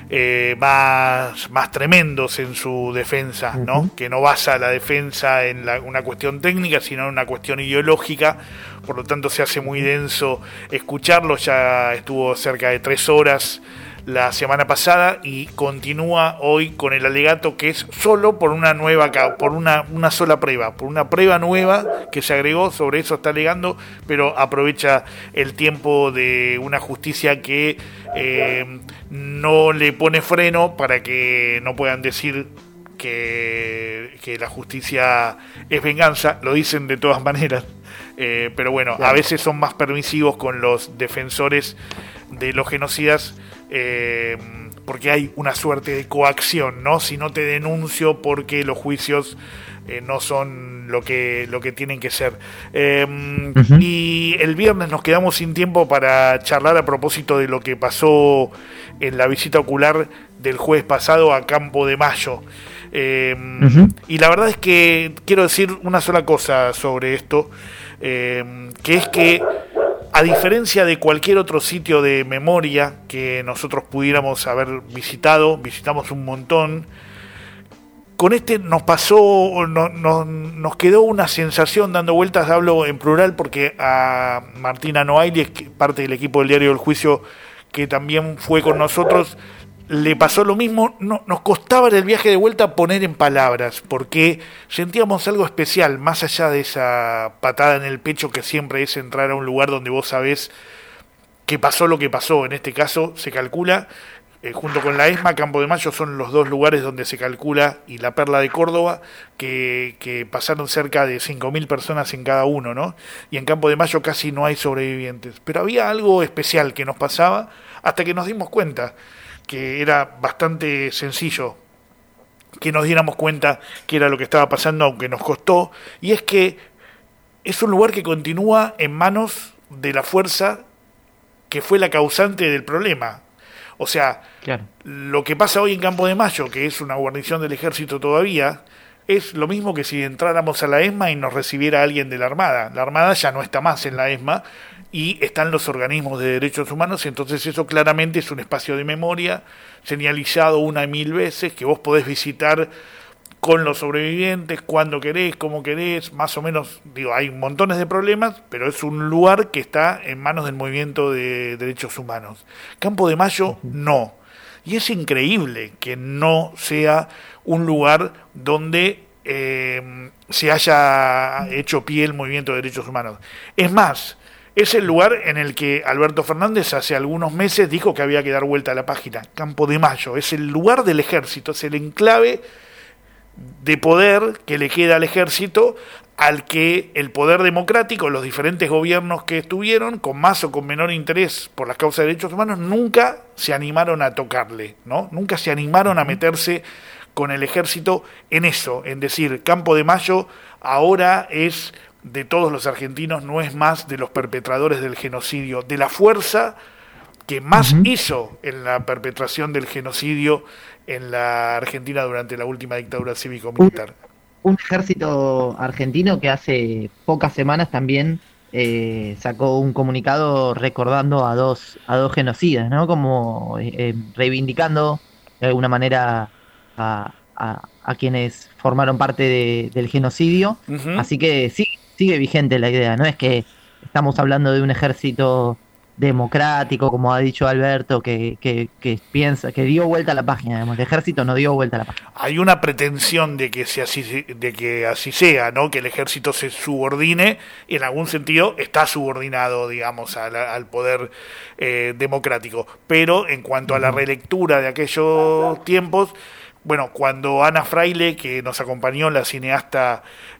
más tremendos en su defensa, ¿no? Que no basa la defensa en una cuestión técnica, sino en una cuestión ideológica. Por lo tanto se hace muy denso escucharlo. Ya estuvo cerca de 3 horas la semana pasada y continúa hoy con el alegato, que es solo por una sola prueba, por una prueba nueva que se agregó. Sobre eso está alegando, pero aprovecha el tiempo de una justicia que no le pone freno para que no puedan decir que la justicia es venganza. Lo dicen de todas maneras, pero bueno, claro, a veces son más permisivos con los defensores de los genocidas, porque hay una suerte de coacción, ¿no? Si no te denuncio porque los juicios no son lo que tienen que ser. Y el viernes nos quedamos sin tiempo para charlar a propósito de lo que pasó en la visita ocular del jueves pasado a Campo de Mayo. Y la verdad es que quiero decir una sola cosa sobre esto, que es que, a diferencia de cualquier otro sitio de memoria que nosotros pudiéramos haber visitamos un montón, con este nos pasó, nos quedó una sensación dando vueltas. Hablo en plural porque a Martina Noailly, es parte del equipo del Diario del Juicio, que también fue con nosotros, le pasó lo mismo. Nos costaba en el viaje de vuelta poner en palabras, porque sentíamos algo especial, más allá de esa patada en el pecho que siempre es entrar a un lugar donde vos sabés que pasó lo que pasó. En este caso se calcula, junto con la ESMA, Campo de Mayo son los dos lugares donde se calcula, y la Perla de Córdoba, que pasaron cerca de 5.000 personas en cada uno, ¿no? Y en Campo de Mayo casi no hay sobrevivientes. Pero había algo especial que nos pasaba hasta que nos dimos cuenta que era bastante sencillo que nos diéramos cuenta que era lo que estaba pasando, aunque nos costó, y es que es un lugar que continúa en manos de la fuerza que fue la causante del problema. O sea, claro, lo que pasa hoy en Campo de Mayo, que es una guarnición del ejército todavía, es lo mismo que si entráramos a la ESMA y nos recibiera alguien de la Armada. La Armada ya no está más en la ESMA y están los organismos de derechos humanos, entonces eso claramente es un espacio de memoria señalizado 1 y 1000 veces, que vos podés visitar con los sobrevivientes, cuando querés, como querés, más o menos, digo, hay montones de problemas, pero es un lugar que está en manos del movimiento de derechos humanos. Campo de Mayo, no. Y es increíble que no sea un lugar donde se haya hecho pie el movimiento de derechos humanos. Es más, es el lugar en el que Alberto Fernández hace algunos meses dijo que había que dar vuelta a la página. Campo de Mayo es el lugar del ejército, es el enclave de poder que le queda al ejército, al que el poder democrático, los diferentes gobiernos que estuvieron, con más o con menor interés por las causas de derechos humanos, nunca se animaron a tocarle, ¿no? Nunca se animaron a meterse con el ejército en eso, en decir, Campo de Mayo ahora es de todos los argentinos, no es más de los perpetradores del genocidio, de la fuerza que más hizo en la perpetración del genocidio en la Argentina durante la última dictadura cívico-militar. Un ejército argentino que hace pocas semanas también sacó un comunicado recordando a dos genocidas, ¿no? Como reivindicando de alguna manera a quienes formaron parte del genocidio. Así que sigue vigente la idea, no es que estamos hablando de un ejército democrático, como ha dicho Alberto, que piensa, que dio vuelta a la página, digamos. El ejército no dio vuelta a la página. Hay una pretensión de que así sea, ¿no? Que el ejército se subordine, y en algún sentido está subordinado, digamos, al poder democrático. Pero en cuanto a la relectura de aquellos tiempos, bueno, cuando Ana Fraile, que nos acompañó, la cineasta,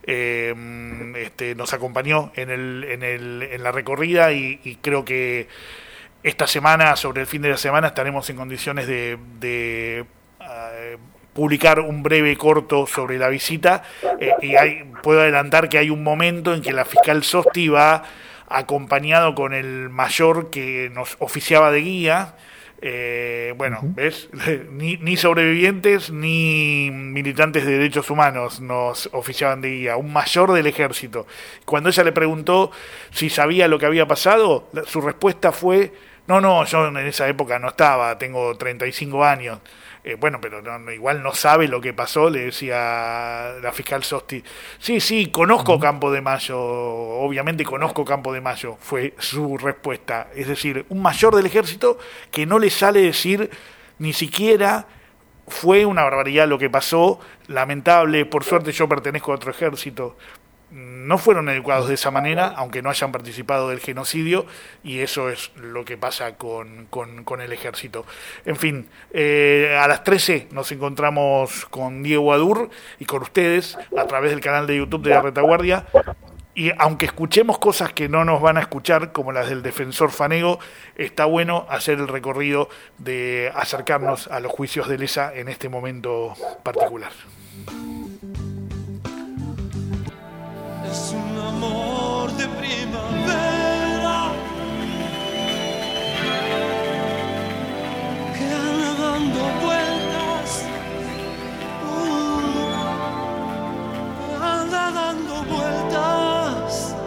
nos acompañó en la recorrida, y creo que esta semana, sobre el fin de la semana, estaremos en condiciones de publicar un breve corto sobre la visita, y puedo adelantar que hay un momento en que la fiscal Sosti va acompañado con el mayor que nos oficiaba de guía. ¿Ves? Ni sobrevivientes ni militantes de derechos humanos nos oficiaban de guía, un mayor del ejército. Cuando ella le preguntó si sabía lo que había pasado, su respuesta fue: no, yo en esa época no estaba, tengo 35 años. Pero igual no sabe lo que pasó, le decía la fiscal Sosti. Sí, conozco Campo de Mayo, obviamente conozco Campo de Mayo, fue su respuesta. Es decir, un mayor del ejército que no le sale decir ni siquiera fue una barbaridad lo que pasó, lamentable, por suerte yo pertenezco a otro ejército. No fueron educados de esa manera, aunque no hayan participado del genocidio, y eso es lo que pasa con el ejército. En fin, a las 13 nos encontramos con Diego Adur y con ustedes a través del canal de YouTube de La Retaguardia, y aunque escuchemos cosas que no nos van a escuchar, como las del defensor Fanego, está bueno hacer el recorrido de acercarnos a los juicios de Lesa en este momento particular. Es un amor de primavera que anda dando vueltas, anda dando vueltas.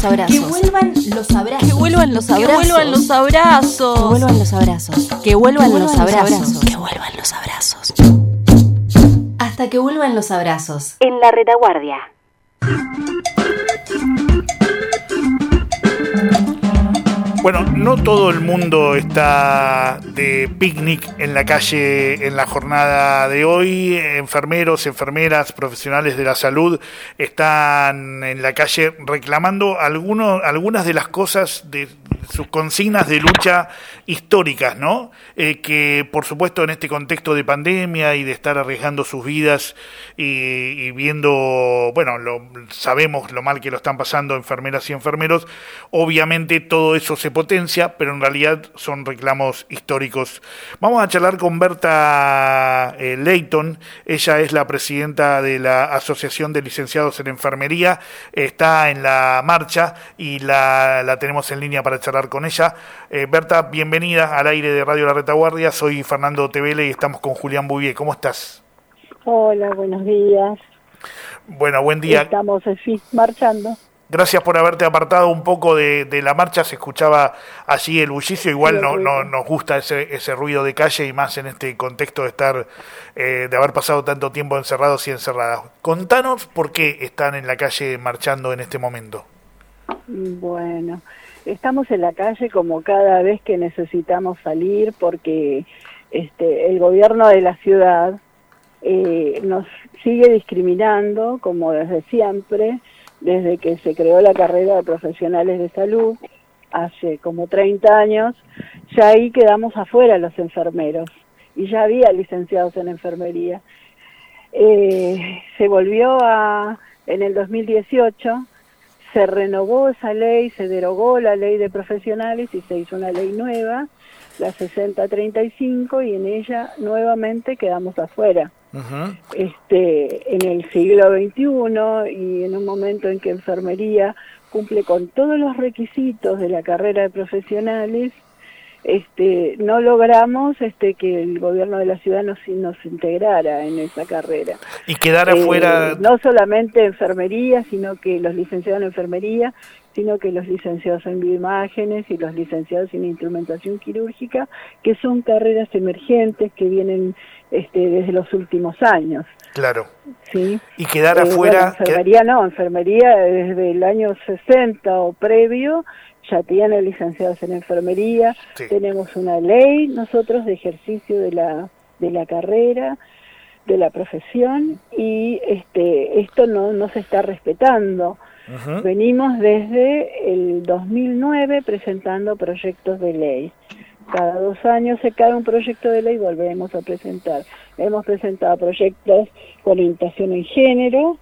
los abrazos. Que vuelvan los abrazos. Que vuelvan los abrazos. Que vuelvan los abrazos. Que vuelvan los abrazos. Que vuelvan los abrazos. Que vuelvan los abrazos. Hasta que vuelvan los abrazos. En la retaguardia. Bueno, no todo el mundo está de picnic en la calle en la jornada de hoy. Enfermeros, enfermeras, profesionales de la salud están en la calle reclamando algunas de las cosas de sus consignas de lucha históricas, ¿no? Que por supuesto en este contexto de pandemia y de estar arriesgando sus vidas y viendo, bueno, sabemos lo mal que lo están pasando enfermeras y enfermeros, obviamente todo eso se potencia, pero en realidad son reclamos históricos. Vamos a charlar con Berta Leighton. Ella es la presidenta de la Asociación de Licenciados en Enfermería, está en la marcha y la tenemos en línea para charlar con ella. Berta, bienvenida al aire de Radio La Retaguardia. Soy Fernando Tevele y estamos con Julián Bouvier. ¿Cómo estás? Hola, buenos días. Bueno, buen día. Estamos marchando. Gracias por haberte apartado un poco de la marcha. Se escuchaba allí el bullicio. Igual no nos gusta ese ruido de calle y más en este contexto de estar de haber pasado tanto tiempo encerrados y encerradas. Contanos por qué están en la calle marchando en este momento. Bueno, estamos en la calle como cada vez que necesitamos salir porque el gobierno de la ciudad nos sigue discriminando como desde siempre, desde que se creó la carrera de profesionales de salud hace como 30 años. Ya ahí quedamos afuera los enfermeros y ya había licenciados en enfermería. Se volvió en el 2018, se renovó esa ley, se derogó la ley de profesionales y se hizo una ley nueva, la 6035, y en ella nuevamente quedamos afuera. Uh-huh. En el siglo XXI y en un momento en que enfermería cumple con todos los requisitos de la carrera de profesionales, no logramos que el gobierno de la ciudad nos integrara en esa carrera. Y quedar afuera... No solamente enfermería, sino que los licenciados en enfermería, sino que los licenciados en bioimágenes y los licenciados en instrumentación quirúrgica, que son carreras emergentes que vienen desde los últimos años. Claro. ¿Sí? Y quedar afuera... Bueno, enfermería desde el año 60 o previo ya tiene licenciados en enfermería. Sí. Tenemos una ley nosotros de ejercicio de la carrera, de la profesión, y esto no se está respetando. Uh-huh. Venimos desde el 2009 presentando proyectos de ley. Cada 2 años se cae un proyecto de ley y volvemos a presentar. Hemos presentado proyectos con orientación en género,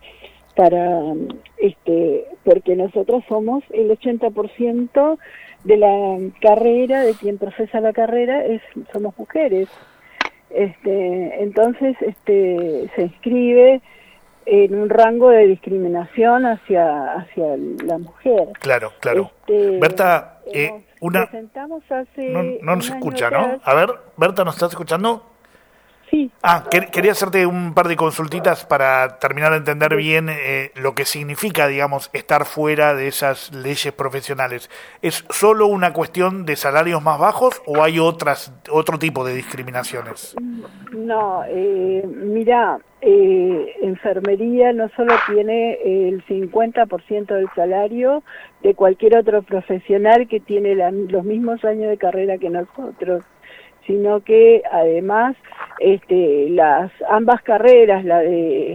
porque nosotros somos el 80% de la carrera, de quien profesa la carrera, somos mujeres. Entonces se inscribe en un rango de discriminación hacia la mujer. Claro. Berta, presentamos hace no nos escucha, ¿no? A ver, Berta, ¿nos estás escuchando? Sí. Quería hacerte un par de consultitas para terminar de entender bien lo que significa, digamos, estar fuera de esas leyes profesionales. ¿Es solo una cuestión de salarios más bajos o hay otro tipo de discriminaciones? No, mira, enfermería no solo tiene el 50% del salario de cualquier otro profesional que tiene los mismos años de carrera que nosotros, sino que además ambas carreras, la de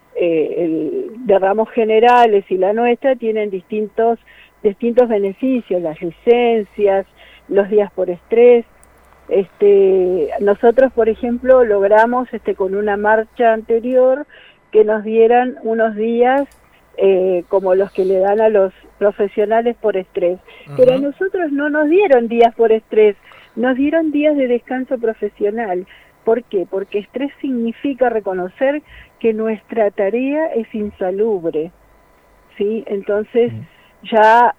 ramos generales y la nuestra, tienen distintos beneficios, las licencias, los días por estrés. Nosotros, por ejemplo, logramos con una marcha anterior que nos dieran unos días como los que le dan a los profesionales por estrés. Uh-huh. Pero a nosotros no nos dieron días por estrés, nos dieron días de descanso profesional. ¿Por qué? Porque estrés significa reconocer que nuestra tarea es insalubre, ¿sí? Entonces ya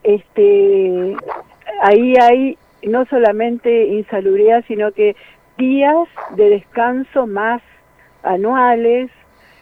ahí hay no solamente insalubridad, sino que días de descanso más anuales,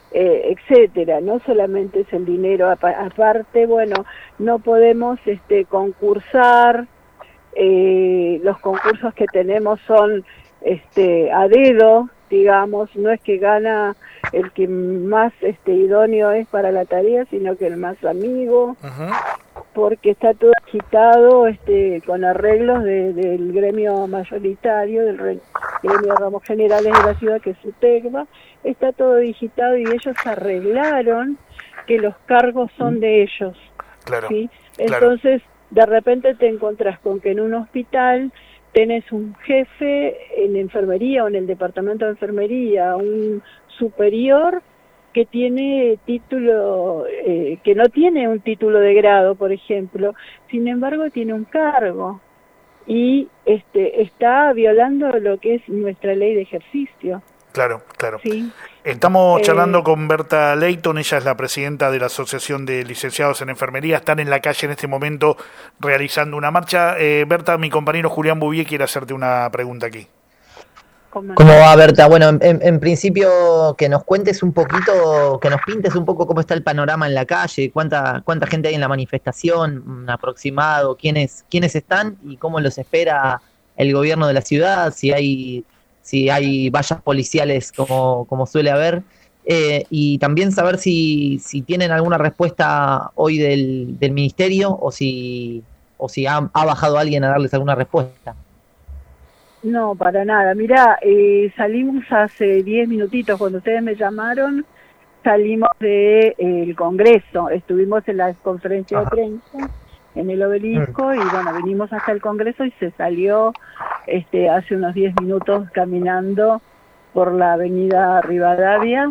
etcétera. No solamente es el dinero, aparte, bueno, no podemos concursar, los concursos que tenemos son a dedo, digamos, no es que gana el que más idóneo es para la tarea, sino que el más amigo, porque está todo agitado con arreglos del gremio mayoritario, del gremio de ramos generales de la ciudad, que es SUTECBA. Está todo digitado y ellos arreglaron que los cargos son de ellos. Claro, ¿sí? Entonces, de repente te encontrás con que en un hospital tenés un jefe en enfermería o en el departamento de enfermería, un superior que tiene título, que no tiene un título de grado, por ejemplo, sin embargo tiene un cargo y está violando lo que es nuestra ley de ejercicio. Claro, claro. Sí. Estamos charlando con Berta Leighton, ella es la presidenta de la Asociación de Licenciados en Enfermería, están en la calle en este momento realizando una marcha. Berta, mi compañero Julián Bouvier quiere hacerte una pregunta aquí. ¿Cómo va, Berta? Bueno, en principio que nos cuentes un poquito, que nos pintes un poco cómo está el panorama en la calle, cuánta gente hay en la manifestación, un aproximado, quiénes están y cómo los espera el gobierno de la ciudad, si hay vallas policiales como suele haber, y también saber si tienen alguna respuesta hoy del ministerio o si ha bajado alguien a darles alguna respuesta. No, para nada. Mirá, salimos hace 10 minutitos, cuando ustedes me llamaron, salimos del Congreso, estuvimos en la conferencia de prensa, en el Obelisco, y bueno, vinimos hasta el Congreso y se salió hace unos 10 minutos caminando por la avenida Rivadavia,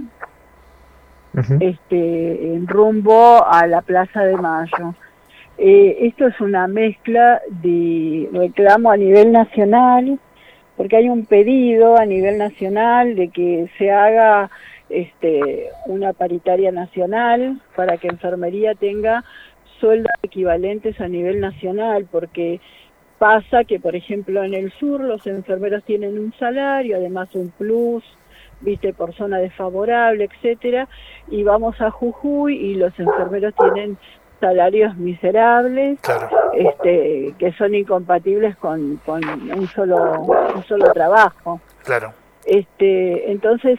en rumbo a la Plaza de Mayo. Esto es una mezcla de reclamo a nivel nacional, porque hay un pedido a nivel nacional de que se haga una paritaria nacional para que enfermería tenga sueldos equivalentes a nivel nacional, porque pasa que, por ejemplo, en el sur los enfermeros tienen un salario, además un plus, viste, por zona desfavorable, etcétera, y vamos a Jujuy y los enfermeros tienen salarios miserables, claro, que son incompatibles con un solo trabajo. Claro. Entonces,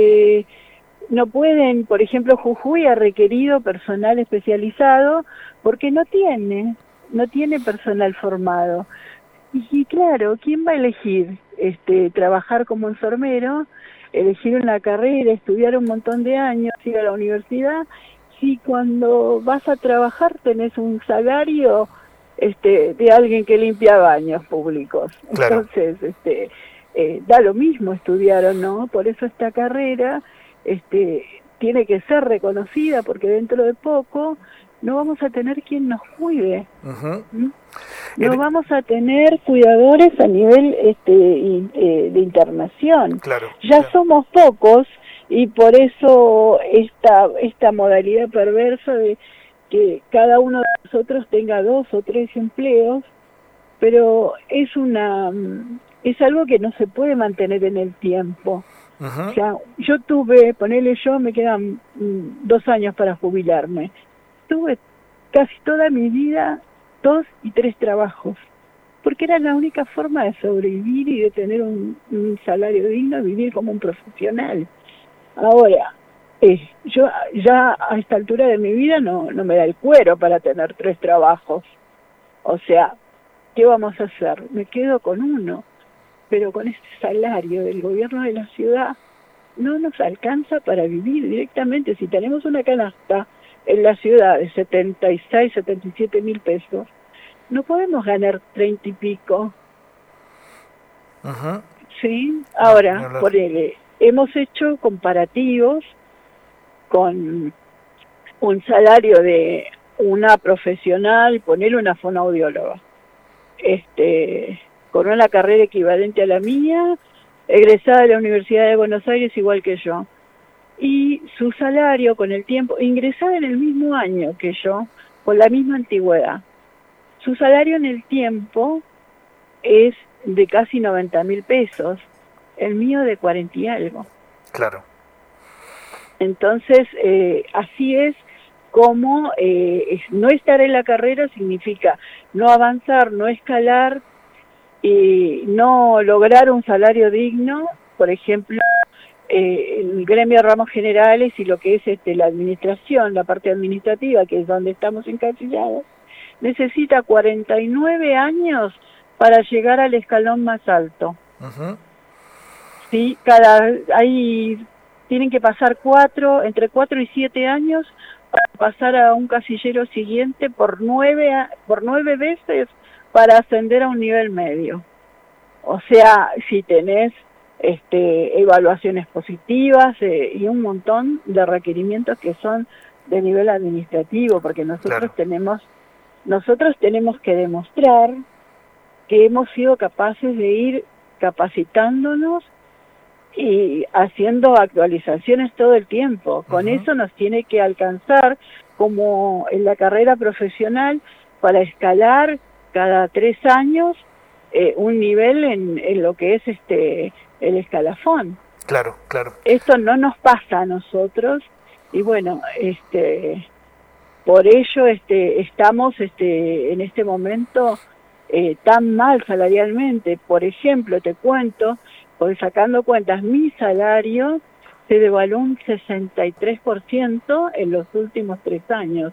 no pueden, por ejemplo, Jujuy ha requerido personal especializado porque no tiene personal formado. Y claro, ¿quién va a elegir trabajar como enfermero, elegir una carrera, estudiar un montón de años, ir a la universidad, si cuando vas a trabajar tenés un salario de alguien que limpia baños públicos? Claro. Entonces, da lo mismo estudiar o no, por eso esta carrera tiene que ser reconocida, porque dentro de poco no vamos a tener quien nos cuide. No vamos a tener cuidadores a nivel de internación. Claro, ya claro. Somos pocos, y por eso esta modalidad perversa de que cada uno de nosotros tenga 2 o 3 empleos, pero es algo que no se puede mantener en el tiempo. O sea, me quedan 2 años para jubilarme. Tuve casi toda mi vida 2 y 3 trabajos, porque era la única forma de sobrevivir y de tener un salario digno, vivir como un profesional. Ahora, yo ya a esta altura de mi vida no me da el cuero para tener 3 trabajos. O sea, ¿qué vamos a hacer? Me quedo con uno, pero con este salario del gobierno de la ciudad no nos alcanza para vivir directamente. Si tenemos una canasta en la ciudad de 76, 77 mil pesos, no podemos ganar 30 y pico. ¿Sí? Ahora, hemos hecho comparativos con un salario de una profesional, ponerle una fonoaudióloga, con una carrera equivalente a la mía, egresada de la Universidad de Buenos Aires igual que yo, y su salario con el tiempo, ingresada en el mismo año que yo, con la misma antigüedad, su salario en el tiempo es de casi 90 mil pesos, el mío de 40 y algo. Claro. Entonces, así es como no estar en la carrera significa no avanzar, no escalar y no lograr un salario digno. Por ejemplo, el gremio de ramos generales y lo que es la administración, la parte administrativa, que es donde estamos encasillados, necesita 49 años para llegar al escalón más alto. Sí, tienen que pasar entre 4 y 7 años para pasar a un casillero siguiente por 9 veces para ascender a un nivel medio. O sea, si tenés evaluaciones positivas y un montón de requerimientos que son de nivel administrativo, porque nosotros tenemos que demostrar que hemos sido capaces de ir capacitándonos y haciendo actualizaciones todo el tiempo. Con eso nos tiene que alcanzar, como en la carrera profesional, para escalar cada 3 años un nivel en lo que es el escalafón. Claro, claro. Esto no nos pasa a nosotros y bueno, por ello estamos en este momento tan mal salarialmente. Por ejemplo, te cuento, porque sacando cuentas, mi salario se devaluó un 63% en los últimos 3 años.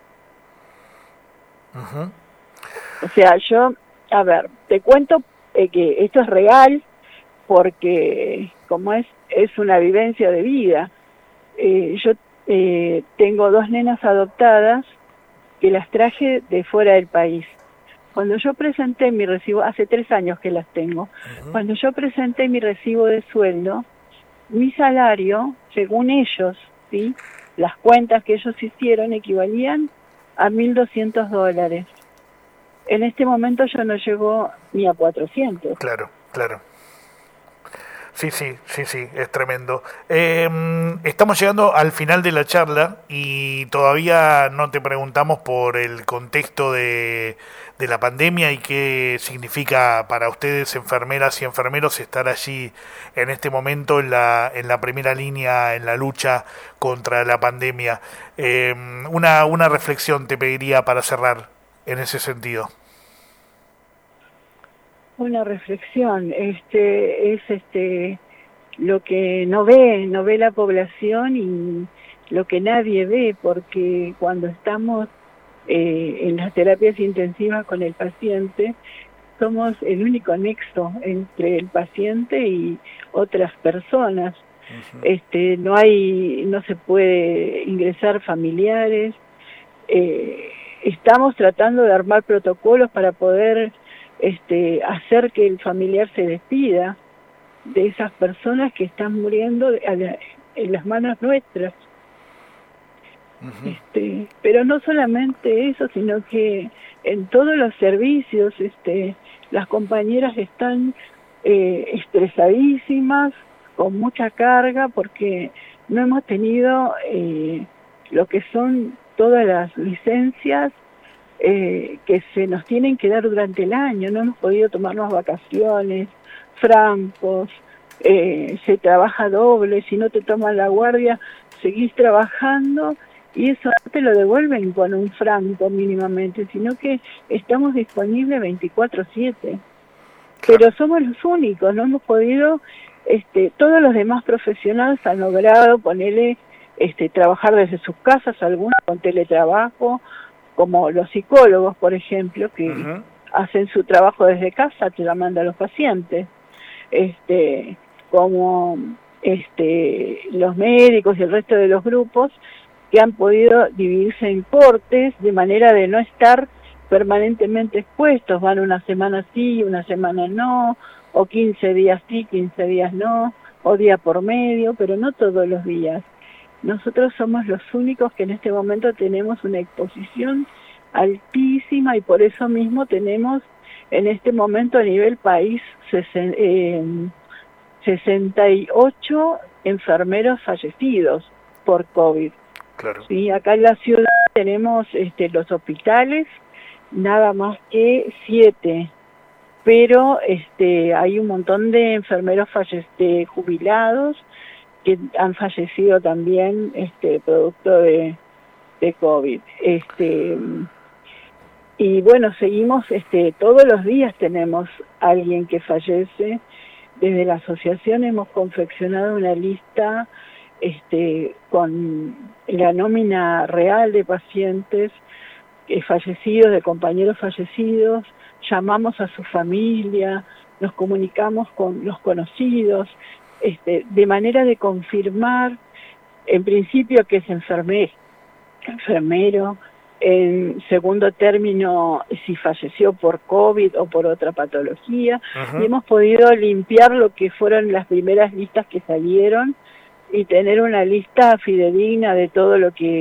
O sea, te cuento que esto es real, porque como es una vivencia de vida. Yo tengo 2 nenas adoptadas que las traje de fuera del país. Cuando yo presenté mi recibo, hace 3 años que las tengo, cuando yo presenté mi recibo de sueldo, mi salario, según ellos, ¿sí?, las cuentas que ellos hicieron equivalían a $1.200. En este momento yo no llego ni a 400. Claro, claro. Sí, es tremendo. Estamos llegando al final de la charla y todavía no te preguntamos por el contexto de la pandemia y qué significa para ustedes, enfermeras y enfermeros, estar allí en este momento en la primera línea en la lucha contra la pandemia. Una reflexión te pediría para cerrar en ese sentido. Una reflexión, es lo que no ve la población y lo que nadie ve, porque cuando estamos en las terapias intensivas con el paciente, somos el único nexo entre el paciente y otras personas. No se puede ingresar familiares. Estamos tratando de armar protocolos para poder hacer que el familiar se despida de esas personas que están muriendo en las manos nuestras. Pero no solamente eso, sino que en todos los servicios las compañeras están estresadísimas, con mucha carga, porque no hemos tenido lo que son todas las licencias que se nos tienen que dar durante el año. No hemos podido tomarnos vacaciones, francos, se trabaja doble, si no te toman la guardia, seguís trabajando y eso no te lo devuelven con un franco mínimamente, sino que estamos disponibles 24/7. Pero somos los únicos, no hemos podido, todos los demás profesionales han logrado ponerle, trabajar desde sus casas, algunos con teletrabajo, como los psicólogos, por ejemplo, que hacen su trabajo desde casa, te la mandan a los pacientes, como los médicos y el resto de los grupos que han podido dividirse en cortes de manera de no estar permanentemente expuestos, van una semana sí, una semana no, o 15 días sí, 15 días no, o día por medio, pero no todos los días. Nosotros somos los únicos que en este momento tenemos una exposición altísima y por eso mismo tenemos en este momento a nivel país 68 enfermeros fallecidos por COVID. Claro. Sí, acá en la ciudad tenemos los hospitales, nada más que 7, pero hay un montón de enfermeros jubilados que han fallecido también producto de COVID. Y bueno, seguimos, todos los días tenemos alguien que fallece. Desde la asociación hemos confeccionado una lista con la nómina real de pacientes fallecidos, de compañeros fallecidos, llamamos a su familia, nos comunicamos con los conocidos, de manera de confirmar, en principio, que es enfermero, en segundo término, si falleció por COVID o por otra patología, y hemos podido limpiar lo que fueron las primeras listas que salieron y tener una lista fidedigna de todo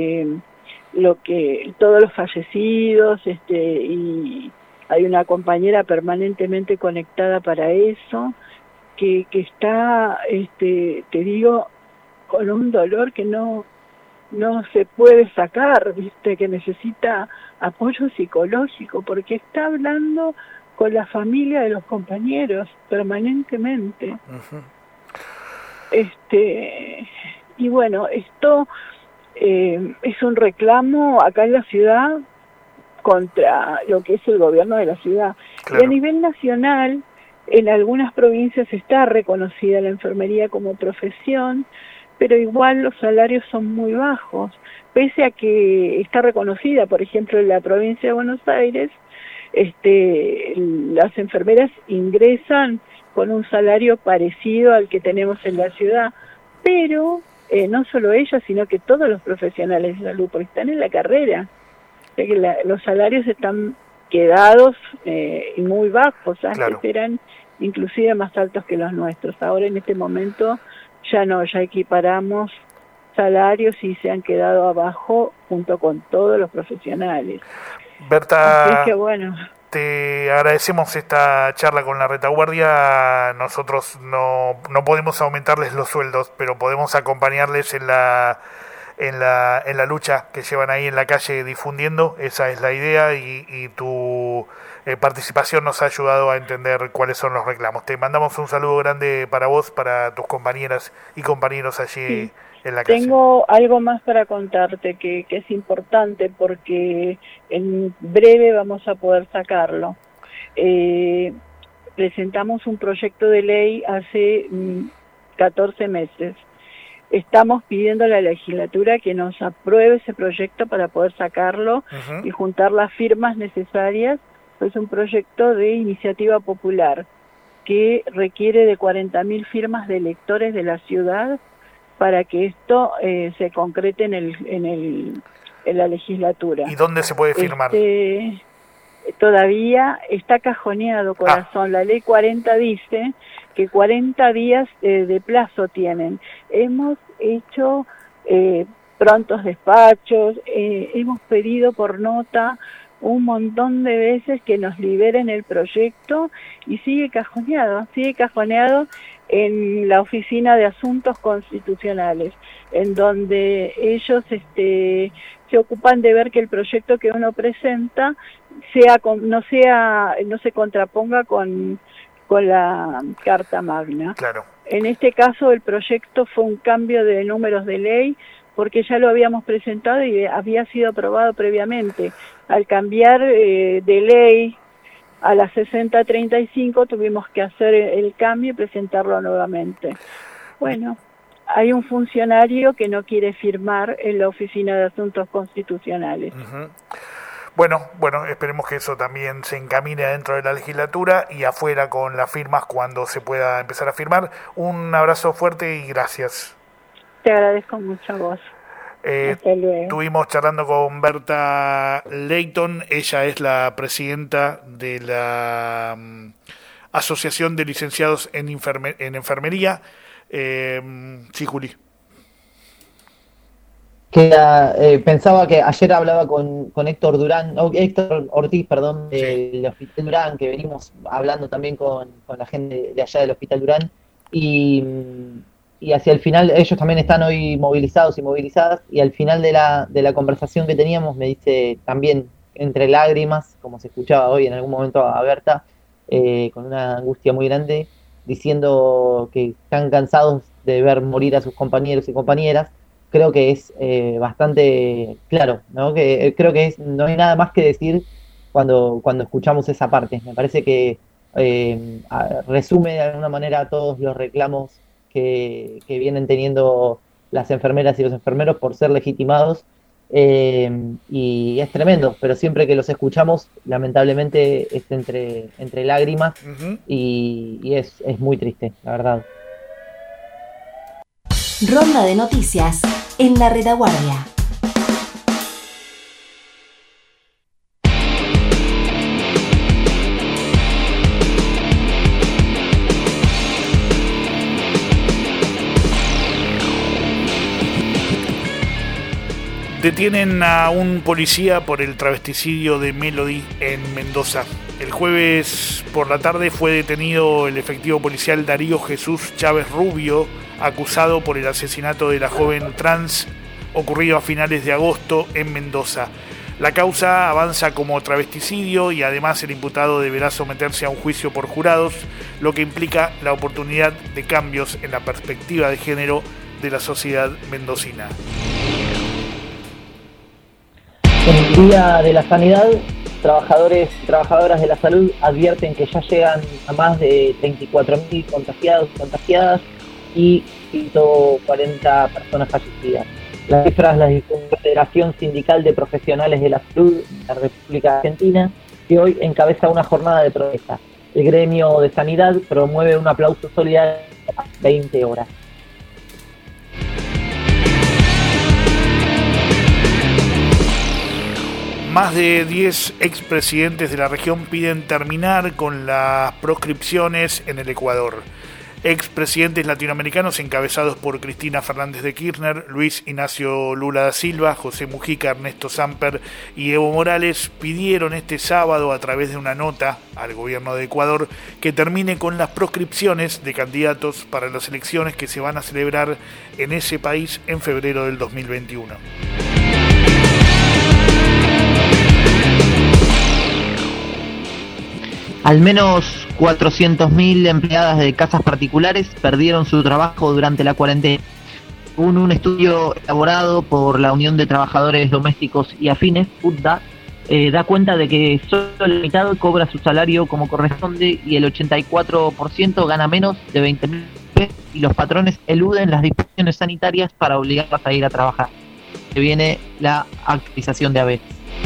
todos los fallecidos, y hay una compañera permanentemente conectada para eso, que está, te digo, con un dolor que no se puede sacar, que necesita apoyo psicológico, porque está hablando con la familia de los compañeros permanentemente. Y bueno, esto es un reclamo acá en la ciudad contra lo que es el gobierno de la ciudad. Claro. Y a nivel nacional, en algunas provincias está reconocida la enfermería como profesión, pero igual los salarios son muy bajos, pese a que está reconocida, por ejemplo, en la provincia de Buenos Aires, las enfermeras ingresan con un salario parecido al que tenemos en la ciudad, pero no solo ellas, sino que todos los profesionales de salud, porque están en la carrera, o sea que los salarios están quedados y muy bajos, antes claro. Eran inclusive más altos que los nuestros, ahora en este momento ya no, ya equiparamos salarios y se han quedado abajo junto con todos los profesionales. Berta, así que bueno, te agradecemos esta charla con la retaguardia. Nosotros no podemos aumentarles los sueldos, pero podemos acompañarles en la lucha que llevan ahí en la calle difundiendo. Esa es la idea, y tu participación nos ha ayudado a entender cuáles son los reclamos. Te mandamos un saludo grande para vos, para tus compañeras y compañeros allí sí. En la calle. Tengo algo más para contarte que es importante, porque en breve vamos a poder sacarlo. Presentamos un proyecto de ley hace 14 meses. Estamos pidiendo a la legislatura que nos apruebe ese proyecto para poder sacarlo y juntar las firmas necesarias. Es un proyecto de iniciativa popular que requiere de 40.000 firmas de electores de la ciudad para que esto se concrete en la legislatura. ¿Y dónde se puede firmar? Todavía está cajoneado, corazón. La ley 40 dice que 40 días de plazo tienen. Hemos hecho prontos despachos, hemos pedido por nota un montón de veces que nos liberen el proyecto y sigue cajoneado en la Oficina de Asuntos Constitucionales, en donde ellos se ocupan de ver que el proyecto que uno presenta no se contraponga con la Carta Magna. Claro. En este caso el proyecto fue un cambio de números de ley, porque ya lo habíamos presentado y había sido aprobado previamente. Al cambiar de ley a la 6035 tuvimos que hacer el cambio y presentarlo nuevamente. Bueno, hay un funcionario que no quiere firmar en la Oficina de Asuntos Constitucionales. Bueno, esperemos que eso también se encamine dentro de la legislatura y afuera con las firmas cuando se pueda empezar a firmar. Un abrazo fuerte y gracias. Te agradezco mucho a vos. Hasta luego. Estuvimos charlando con Berta Leighton. Ella es la presidenta de la Asociación de Licenciados en Enfermería. Sí, Juli. Pensaba que ayer hablaba con Héctor Ortiz, del Hospital Durán, que venimos hablando también con la gente de allá del Hospital Durán, y hacia el final ellos también están hoy movilizados y movilizadas, y al final de la conversación que teníamos me dice también entre lágrimas, como se escuchaba hoy en algún momento a Berta, con una angustia muy grande, diciendo que están cansados de ver morir a sus compañeros y compañeras, creo que es bastante claro, ¿no? Creo que no hay nada más que decir cuando escuchamos esa parte. Me parece que resume de alguna manera todos los reclamos que vienen teniendo las enfermeras y los enfermeros por ser legitimados, y es tremendo, pero siempre que los escuchamos, lamentablemente es entre lágrimas, y es muy triste, la verdad. Ronda de noticias en la retaguardia. Detienen a un policía por el travesticidio de Melody en Mendoza. El jueves por la tarde fue detenido el efectivo policial Darío Jesús Chávez Rubio, acusado por el asesinato de la joven trans ocurrido a finales de agosto en Mendoza. La causa avanza como travesticidio y además el imputado deberá someterse a un juicio por jurados, lo que implica la oportunidad de cambios en la perspectiva de género de la sociedad mendocina. En el Día de la Sanidad, trabajadores y trabajadoras de la salud advierten que ya llegan a más de 34.000 contagiados y contagiadas y 140 personas fallecidas. Las cifras las difunde la Federación Sindical de Profesionales de la Salud de la República Argentina, que hoy encabeza una jornada de protesta. El gremio de sanidad promueve un aplauso solidario a 20 horas. Más de 10 expresidentes de la región piden terminar con las proscripciones en el Ecuador. Expresidentes latinoamericanos encabezados por Cristina Fernández de Kirchner, Luis Ignacio Lula da Silva, José Mujica, Ernesto Samper y Evo Morales pidieron este sábado a través de una nota al gobierno de Ecuador que termine con las proscripciones de candidatos para las elecciones que se van a celebrar en ese país en febrero del 2021. Al menos 400.000 empleadas de casas particulares perdieron su trabajo durante la cuarentena. Un estudio elaborado por la Unión de Trabajadores Domésticos y Afines, UTDA, da cuenta de que solo la mitad cobra su salario como corresponde y el 84% gana menos de 20.000 pesos, y los patrones eluden las disposiciones sanitarias para obligarlas a ir a trabajar. Se viene la actualización de ABE.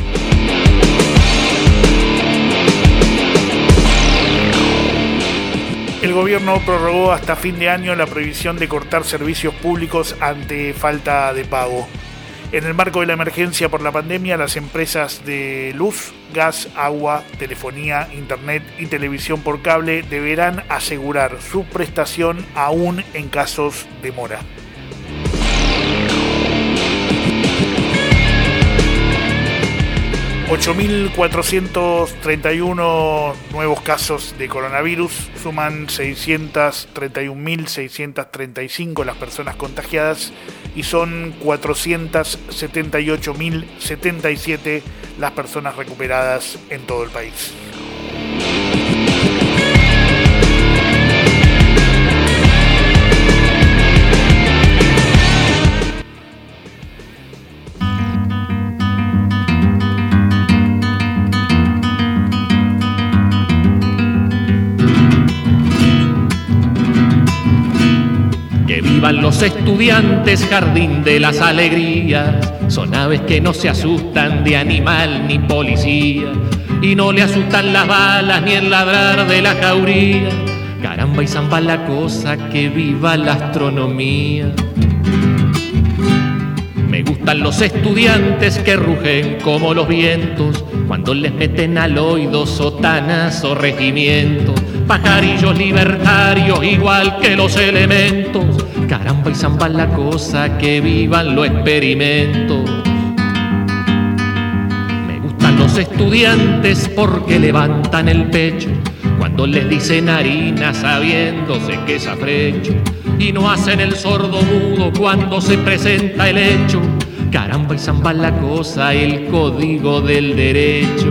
El gobierno prorrogó hasta fin de año la prohibición de cortar servicios públicos ante falta de pago. En el marco de la emergencia por la pandemia, las empresas de luz, gas, agua, telefonía, internet y televisión por cable deberán asegurar su prestación aún en casos de mora. ...8.431 nuevos casos de coronavirus, suman 631.635 las personas contagiadas y son 478.077 las personas recuperadas en todo el país. Vivan los estudiantes, jardín de las alegrías. Son aves que no se asustan de animal ni policía, y no le asustan las balas ni el ladrar de la jauría. Caramba y zamba la cosa, que viva la astronomía. Me gustan los estudiantes que rugen como los vientos cuando les meten al oído sotanas o regimientos. Pajarillos libertarios igual que los elementos. Caramba y zamba la cosa, que vivan los experimentos. Me gustan los estudiantes porque levantan el pecho cuando les dicen harina sabiéndose que es afrecho, y no hacen el sordo mudo cuando se presenta el hecho. Caramba y zamba la cosa, el código del derecho.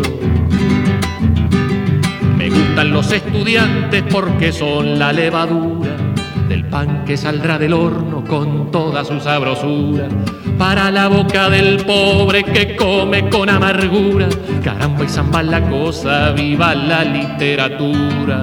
Me gustan los estudiantes porque son la levadura del pan que saldrá del horno con toda su sabrosura, para la boca del pobre que come con amargura. Caramba y zamba la cosa, viva la literatura.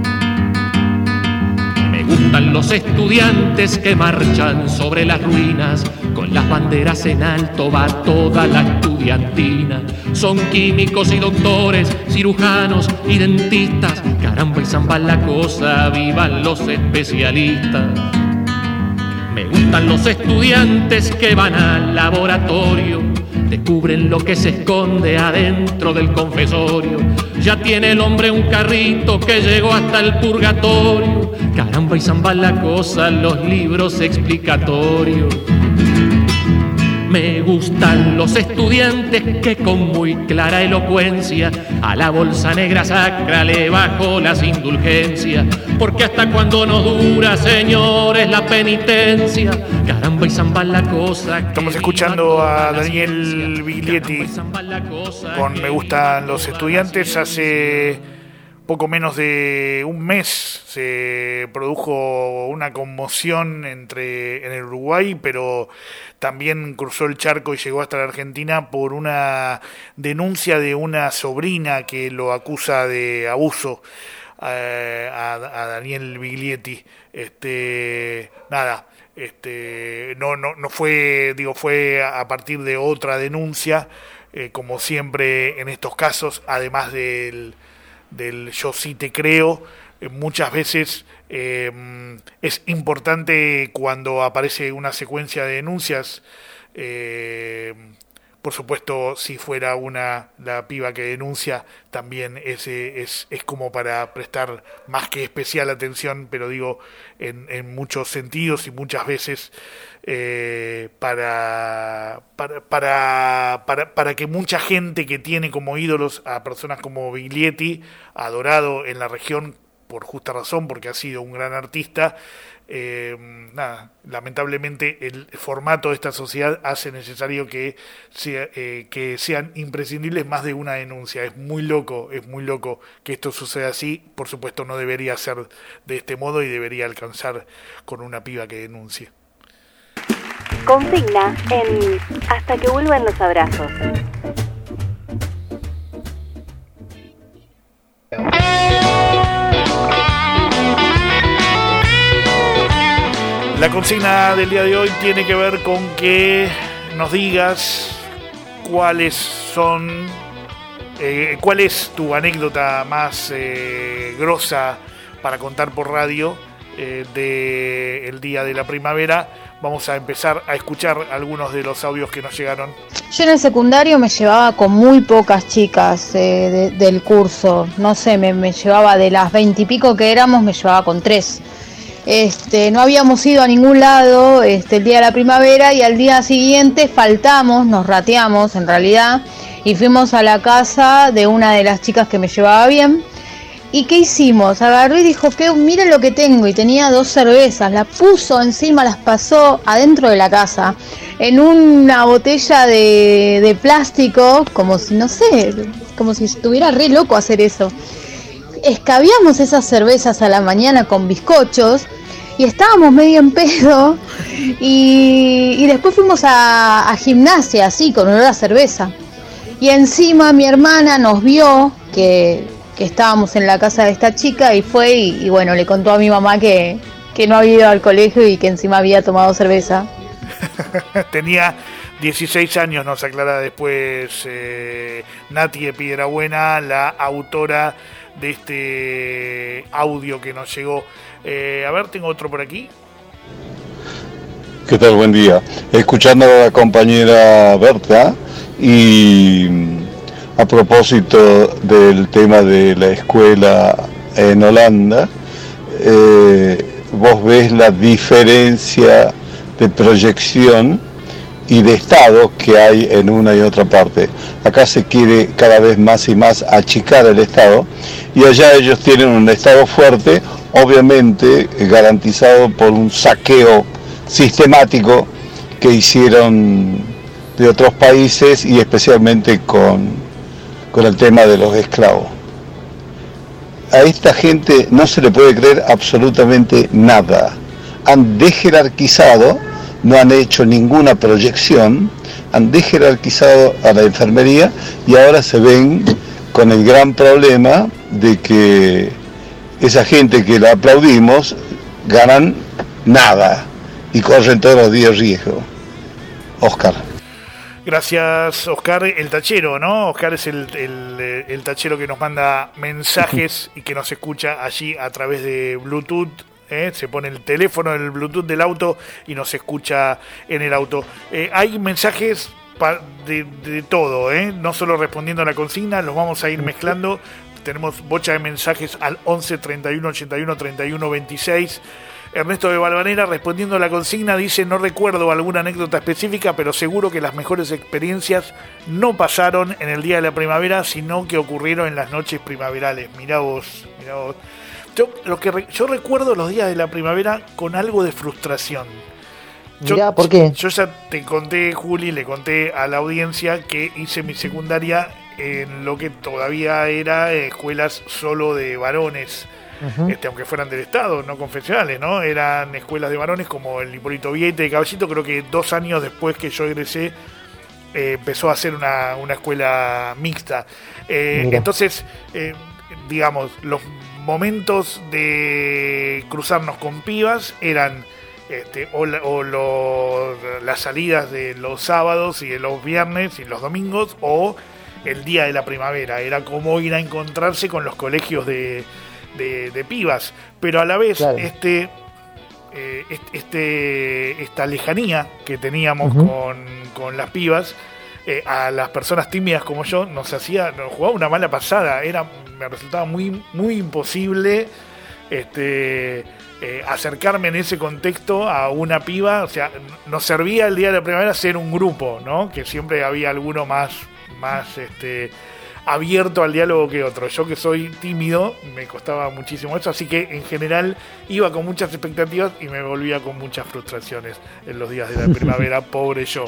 Me gustan los estudiantes que marchan sobre las ruinas, con las banderas en alto va toda la estudiantina. Son químicos y doctores, cirujanos y dentistas. Caramba y zamba la cosa, vivan los especialistas. Me gustan los estudiantes que van al laboratorio, descubren lo que se esconde adentro del confesorio. Ya tiene el hombre un carrito que llegó hasta el purgatorio. Caramba y zamba la cosa, los libros explicatorios. Me gustan los estudiantes que con muy clara elocuencia a la bolsa negra sacra le bajo las indulgencias, porque hasta cuando nos dura, señores, la penitencia. Caramba y zamba la cosa. Estamos escuchando a Daniel Biglietti con Me gustan los estudiantes. Hace poco menos de un mes se produjo una conmoción en el Uruguay, pero también cruzó el charco y llegó hasta la Argentina por una denuncia de una sobrina que lo acusa de abuso a Daniel Biglietti. No fue, fue a partir de otra denuncia, como siempre en estos casos, además del yo sí te creo. Muchas veces es importante cuando aparece una secuencia de denuncias, por supuesto, si fuera la piba que denuncia, también es como para prestar más que especial atención, pero digo, en muchos sentidos y muchas veces para que mucha gente que tiene como ídolos a personas como Biglietti, adorado en la región por justa razón, porque ha sido un gran artista, lamentablemente el formato de esta sociedad hace necesario que sean imprescindibles más de una denuncia. Es muy loco que esto suceda así. Por supuesto no debería ser de este modo y debería alcanzar con una piba que denuncie. Consigna en Hasta que vuelvan los abrazos. La consigna del día de hoy tiene que ver con que nos digas cuál es tu anécdota más grosa para contar por radio del día de la primavera. Vamos a empezar a escuchar algunos de los audios que nos llegaron. Yo en el secundario me llevaba con muy pocas chicas del curso. No sé, me llevaba de las 20 y pico que éramos, me llevaba con 3. No habíamos ido a ningún lado el día de la primavera y al día siguiente faltamos, nos rateamos en realidad, y fuimos a la casa de una de las chicas que me llevaba bien. ¿Y qué hicimos? Agarró y dijo, miren lo que tengo, y tenía 2 cervezas, las puso encima, las pasó adentro de la casa, en una botella de plástico, como si, no sé, como si estuviera re loco hacer eso. Escabiamos esas cervezas a la mañana con bizcochos y estábamos medio en pedo y después fuimos a gimnasia así con olor a cerveza, y encima mi hermana nos vio que estábamos en la casa de esta chica y fue y bueno, le contó a mi mamá que no había ido al colegio y que encima había tomado cerveza. Tenía 16 años, nos aclara después Nati de Piedrabuena, la autora de este audio que nos llegó. A ver, tengo otro por aquí. ¿Qué tal? Buen día. Escuchando a la compañera Berta y a propósito del tema de la escuela en Holanda, vos ves la diferencia de proyección y de estado que hay en una y otra parte. Acá se quiere cada vez más y más achicar el estado, y allá ellos tienen un estado fuerte, obviamente garantizado por un saqueo sistemático que hicieron de otros países, y especialmente con el tema de los esclavos. A esta gente no se le puede creer absolutamente nada. han desjerarquizado, no han hecho ninguna proyección, han desjerarquizado a la enfermería y ahora se ven con el gran problema de que esa gente que la aplaudimos ganan nada y corren todos los días riesgo. Oscar. Gracias, Oscar, el tachero, ¿no? Oscar es el tachero que nos manda mensajes y que nos escucha allí a través de Bluetooth. Se pone el teléfono en el Bluetooth del auto y nos escucha en el auto. Hay mensajes de todo, no solo respondiendo a la consigna, los vamos a ir mezclando. Tenemos bocha de mensajes al 11 31 81 31 26. Ernesto de Valvanera, respondiendo a la consigna, dice: no recuerdo alguna anécdota específica, pero seguro que las mejores experiencias no pasaron en el día de la primavera, sino que ocurrieron en las noches primaverales. Mirá vos. Yo recuerdo los días de la primavera con algo de frustración. Mirá, ¿por qué? Yo ya te conté, Juli, le conté a la audiencia que hice mi secundaria en lo que todavía era escuelas solo de varones. Uh-huh. Aunque fueran del Estado, no confesionales, ¿no? Eran escuelas de varones como el Hipólito Viete de Caballito. Creo que 2 años después que yo egresé empezó a ser una escuela mixta. Entonces, digamos, los momentos de cruzarnos con pibas eran las salidas de los sábados y de los viernes y los domingos, o el día de la primavera. Era como ir a encontrarse con los colegios de pibas, pero a la vez claro. Esta lejanía que teníamos uh-huh. con las pibas, a las personas tímidas como yo nos jugaba una mala pasada. Me resultaba muy muy imposible acercarme en ese contexto a una piba. O sea, nos servía el día de la primavera ser un grupo, ¿no? Que siempre había alguno más abierto al diálogo que otro. Yo, que soy tímido, me costaba muchísimo eso, así que en general iba con muchas expectativas y me volvía con muchas frustraciones en los días de la primavera. Pobre yo.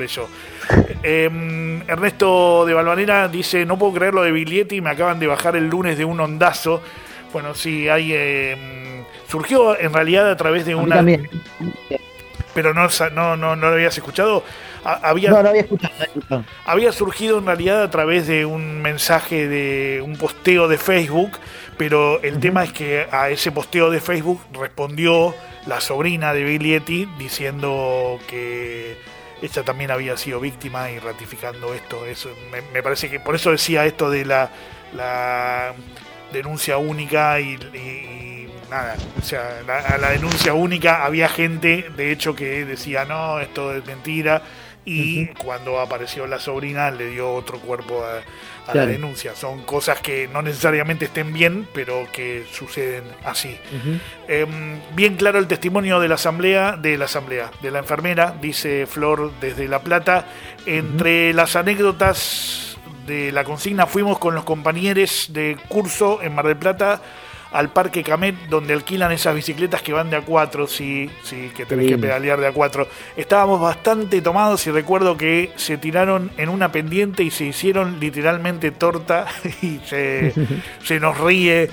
Ernesto de Valvanera dice: no puedo creer lo de Biglietti, me acaban de bajar el lunes de un ondazo. Bueno, sí, surgió en realidad a través de una... También. Pero no lo habías escuchado. No había escuchado. Había surgido en realidad a través de un mensaje, de un posteo de Facebook, pero el tema es que a ese posteo de Facebook respondió la sobrina de Biglietti diciendo que ella también había sido víctima y ratificando esto. Eso me parece que por eso decía esto de la denuncia única y nada, o sea, a la denuncia única había gente, de hecho, que decía: no, esto es mentira, y uh-huh. cuando apareció la sobrina le dio otro cuerpo a claro. la denuncia. Son cosas que no necesariamente estén bien, pero que suceden así. Uh-huh. Bien claro el testimonio de la enfermera, dice Flor desde La Plata. Entre uh-huh. las anécdotas de la consigna, fuimos con los compañeros de curso en Mar del Plata al Parque Camet, donde alquilan esas bicicletas que van de a 4, sí, que tenés que pedalear de a 4. Estábamos bastante tomados y recuerdo que se tiraron en una pendiente y se hicieron literalmente torta y se nos ríe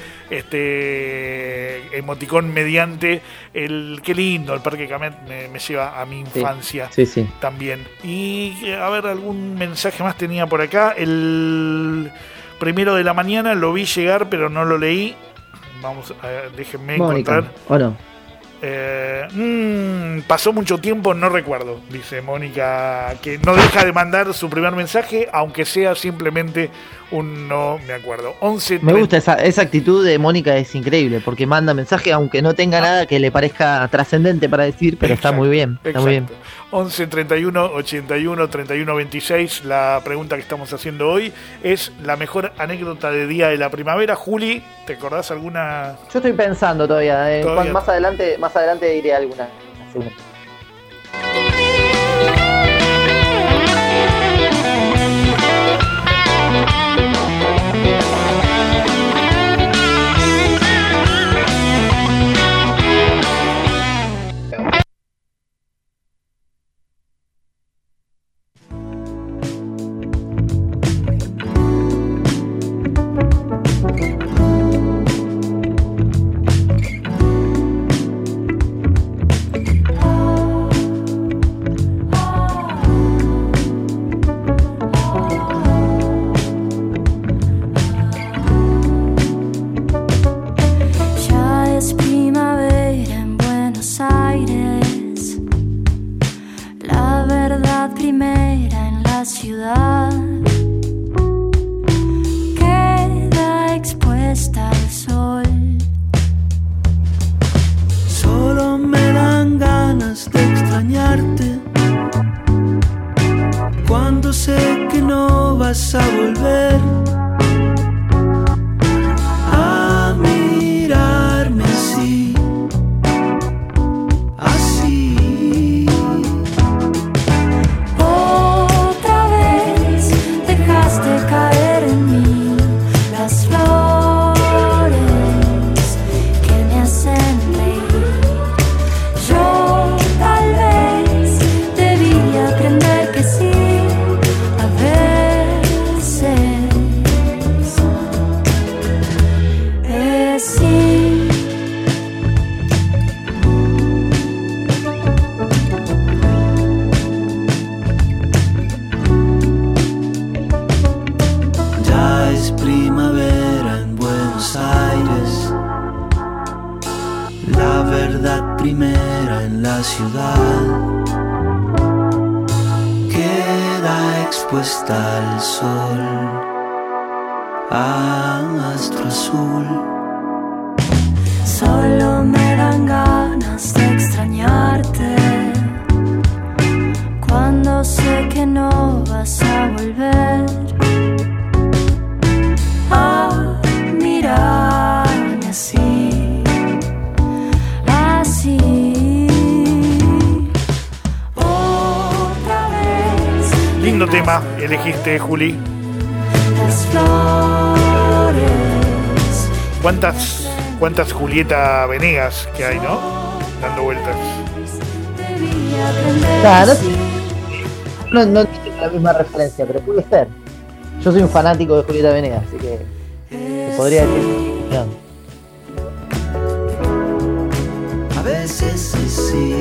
emoticón mediante qué lindo el Parque Camet, me lleva a mi infancia sí. también. Y a ver, algún mensaje más tenía por acá. El 1 de la mañana lo vi llegar, pero no lo leí. Vamos, déjenme Mónica, encontrar. ¿o no? Pasó mucho tiempo, no recuerdo, dice Mónica, que no deja de mandar su primer mensaje, aunque sea simplemente un no me acuerdo. 11 me gusta esa actitud de Mónica, es increíble, porque manda mensaje aunque no tenga nada que le parezca trascendente para decir, pero exacto, está muy bien. Está muy bien. 11 31 81 31 26. La pregunta que estamos haciendo hoy es la mejor anécdota de día de la primavera. Juli, ¿te acordás alguna? Yo estoy pensando todavía. Más adelante diré alguna. ciudad queda expuesta al sol. Solo me dan ganas de extrañarte cuando sé que no vas a volver a mirarme así, así. Otra vez dejaste caer en mí las flores que me hacen reír. Yo tal vez debía aprender que sí. Primera en la ciudad queda expuesta al sol, astro azul. Solo me dan ganas de extrañarte cuando sé que no vas a volver a mirarme así. Lindo tema elegiste, Juli. ¿Cuántas Julieta Venegas que hay, no? Dando vueltas. Claro, no tiene la misma referencia, pero puede ser. Yo soy un fanático de Julieta Venegas, así que se podría decir. A veces sí.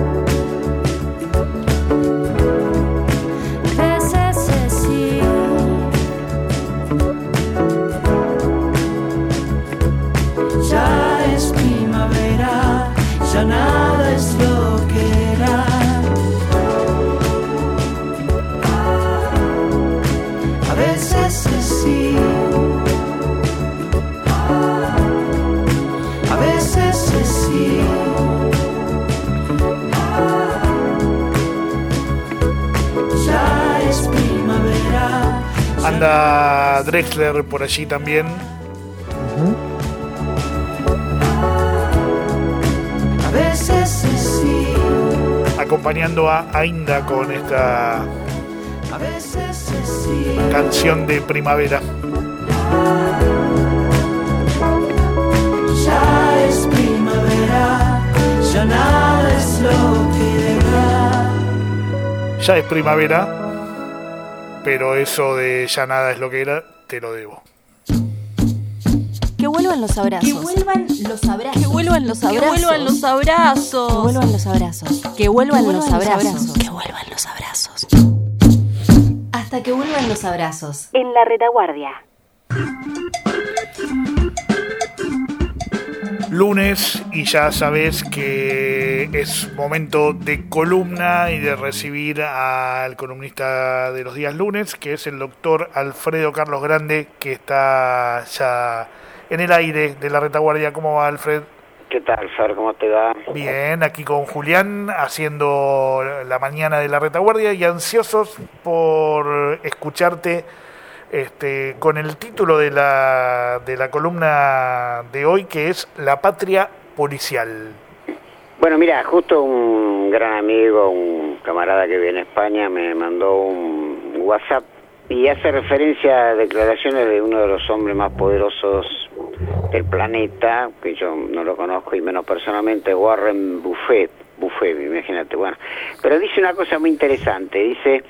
Ya es primavera, ya nada es lo que era. A veces es sí, a veces es sí. Ya es primavera. Anda Drexler por allí también. A veces sí, acompañando a Ainda con esta canción de primavera. Ya es primavera, ya nada es lo que era. Ya es primavera, pero eso de ya nada es lo que era, te lo debo. Que vuelvan los abrazos. Que vuelvan los abrazos. Que vuelvan los abrazos. Que vuelvan los abrazos. Que vuelvan los abrazos. Que vuelvan los abrazos. Que vuelvan los abrazos. Hasta que vuelvan los abrazos. En la retaguardia. Lunes y ya sabes que es momento de columna y de recibir al columnista de los días lunes, que es el doctor Alfredo Carlos Grande, que está ya en el aire de la retaguardia. ¿Cómo va, Alfred? ¿Qué tal, Fer? ¿Cómo te va? Bien, aquí con Julián haciendo la mañana de la retaguardia y ansiosos por escucharte con el título de la columna de hoy, que es La Patria Policial. Bueno, mira, justo un gran amigo, un camarada que vive en España, me mandó un WhatsApp y hace referencia a declaraciones de uno de los hombres más poderosos del planeta, que yo no lo conozco y menos personalmente, Warren Buffett, imagínate, bueno. Pero dice una cosa muy interesante, dice,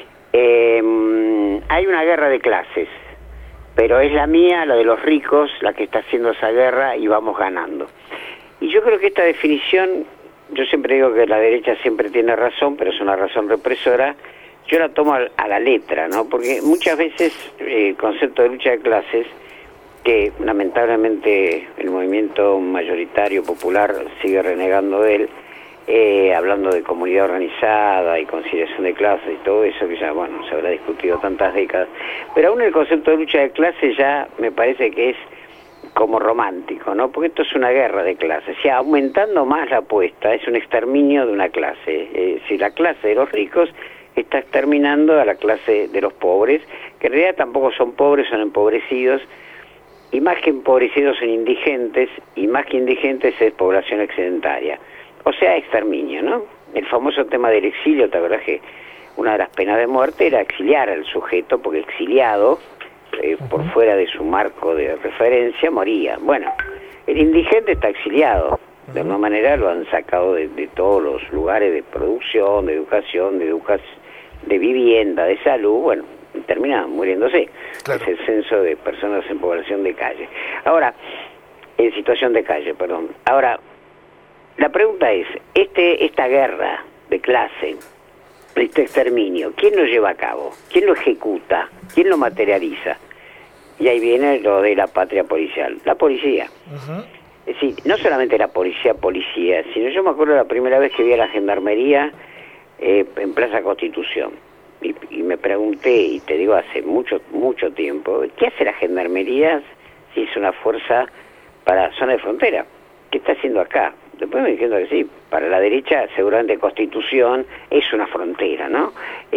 hay una guerra de clases, pero es la mía, la de los ricos, la que está haciendo esa guerra y vamos ganando. Y yo creo que esta definición, yo siempre digo que la derecha siempre tiene razón, pero es una razón represora. Yo la tomo a la letra, ¿no? Porque muchas veces el concepto de lucha de clases, que lamentablemente el movimiento mayoritario popular sigue renegando de él, hablando de comunidad organizada y conciliación de clases y todo eso que ya, bueno, se habrá discutido tantas décadas. Pero aún el concepto de lucha de clases ya me parece que es como romántico, ¿no? Porque esto es una guerra de clases. O sea, aumentando más la apuesta, es un exterminio de una clase. Si la clase de los ricos está exterminando a la clase de los pobres, que en realidad tampoco son pobres, son empobrecidos, y más que empobrecidos son indigentes, y más que indigentes es población excedentaria. O sea, exterminio, ¿no? El famoso tema del exilio, ¿te acuerdas que una de las penas de muerte era exiliar al sujeto, porque exiliado, por fuera de su marco de referencia, moría? Bueno, el indigente está exiliado. De alguna manera lo han sacado de todos los lugares de producción, de educación, de vivienda, de salud, bueno, y termina muriéndose. Claro. Es el censo de personas en población de calle. Ahora, en situación de calle, perdón. Ahora, la pregunta es, esta guerra de clase, este exterminio, ¿quién lo lleva a cabo? ¿Quién lo ejecuta? ¿Quién lo materializa? Y ahí viene lo de la patria policial. La policía. Es decir, no solamente la policía, sino yo me acuerdo la primera vez que vi a la gendarmería en Plaza Constitución. Y me pregunté, y te digo hace mucho tiempo, ¿qué hace la gendarmería si es una fuerza para zona de frontera? ¿Qué está haciendo acá? Después me dijeron que sí, para la derecha seguramente Constitución es una frontera, ¿no?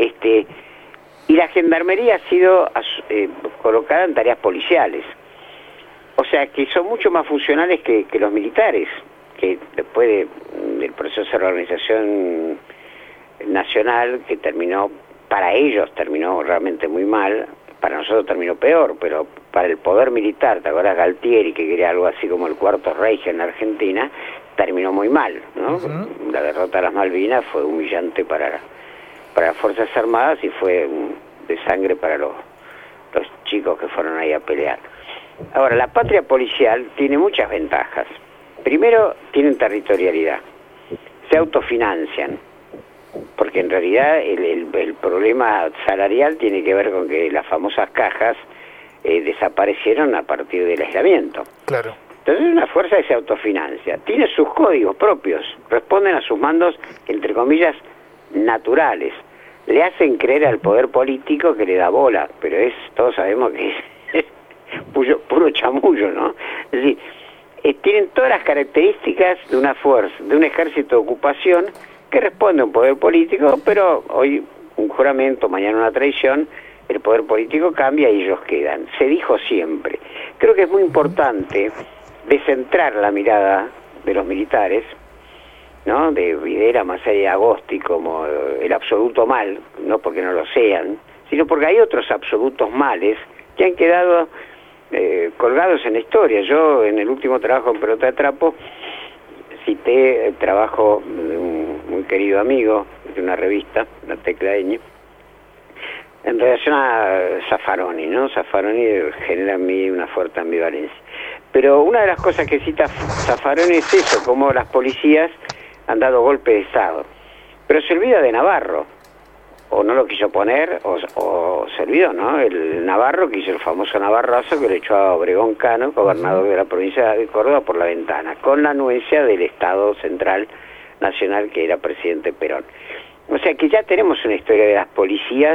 Y la gendarmería ha sido colocada en tareas policiales. O sea, que son mucho más funcionales que los militares, que después del proceso de reorganización nacional, que para ellos terminó realmente muy mal, para nosotros terminó peor, pero para el poder militar, ¿te acuerdas Galtieri, que quería algo así como el Cuarto Reich en la Argentina? Terminó muy mal, ¿no? La derrota de las Malvinas fue humillante para las Fuerzas Armadas y fue de sangre para los chicos que fueron ahí a pelear. Ahora, la patria policial tiene muchas ventajas. Primero, tienen territorialidad, se autofinancian, porque en realidad el problema salarial tiene que ver con que las famosas cajas desaparecieron a partir del aislamiento. Claro. Entonces es una fuerza que se autofinancia, tiene sus códigos propios, responden a sus mandos, entre comillas, naturales. Le hacen creer al poder político que le da bola, pero todos sabemos que es puro chamullo, ¿no? Es decir, tienen todas las características de una fuerza, de un ejército de ocupación que responde a un poder político, pero hoy un juramento, mañana una traición, el poder político cambia y ellos quedan. Se dijo siempre. Creo que es muy importante descentrar la mirada de los militares, ¿no? De Videla, Masaya y Agosti como el absoluto mal, no porque no lo sean, sino porque hay otros absolutos males que han quedado colgados en la historia. Yo en el último trabajo en Pelota de Trapo cité el trabajo de un muy querido amigo de una revista, La Teclaeña, en relación a Zaffaroni, ¿no? Zaffaroni genera en mí una fuerte ambivalencia. Pero una de las cosas que cita Zaffaroni es eso, como las policías han dado golpe de Estado. Pero se olvida de Navarro, o no lo quiso poner, o se olvidó, ¿no? El Navarro, que hizo el famoso Navarrazo, que le echó a Obregón Cano, gobernador de la provincia de Córdoba, por la ventana, con la anuencia del Estado Central Nacional, que era presidente Perón. O sea que ya tenemos una historia de las policías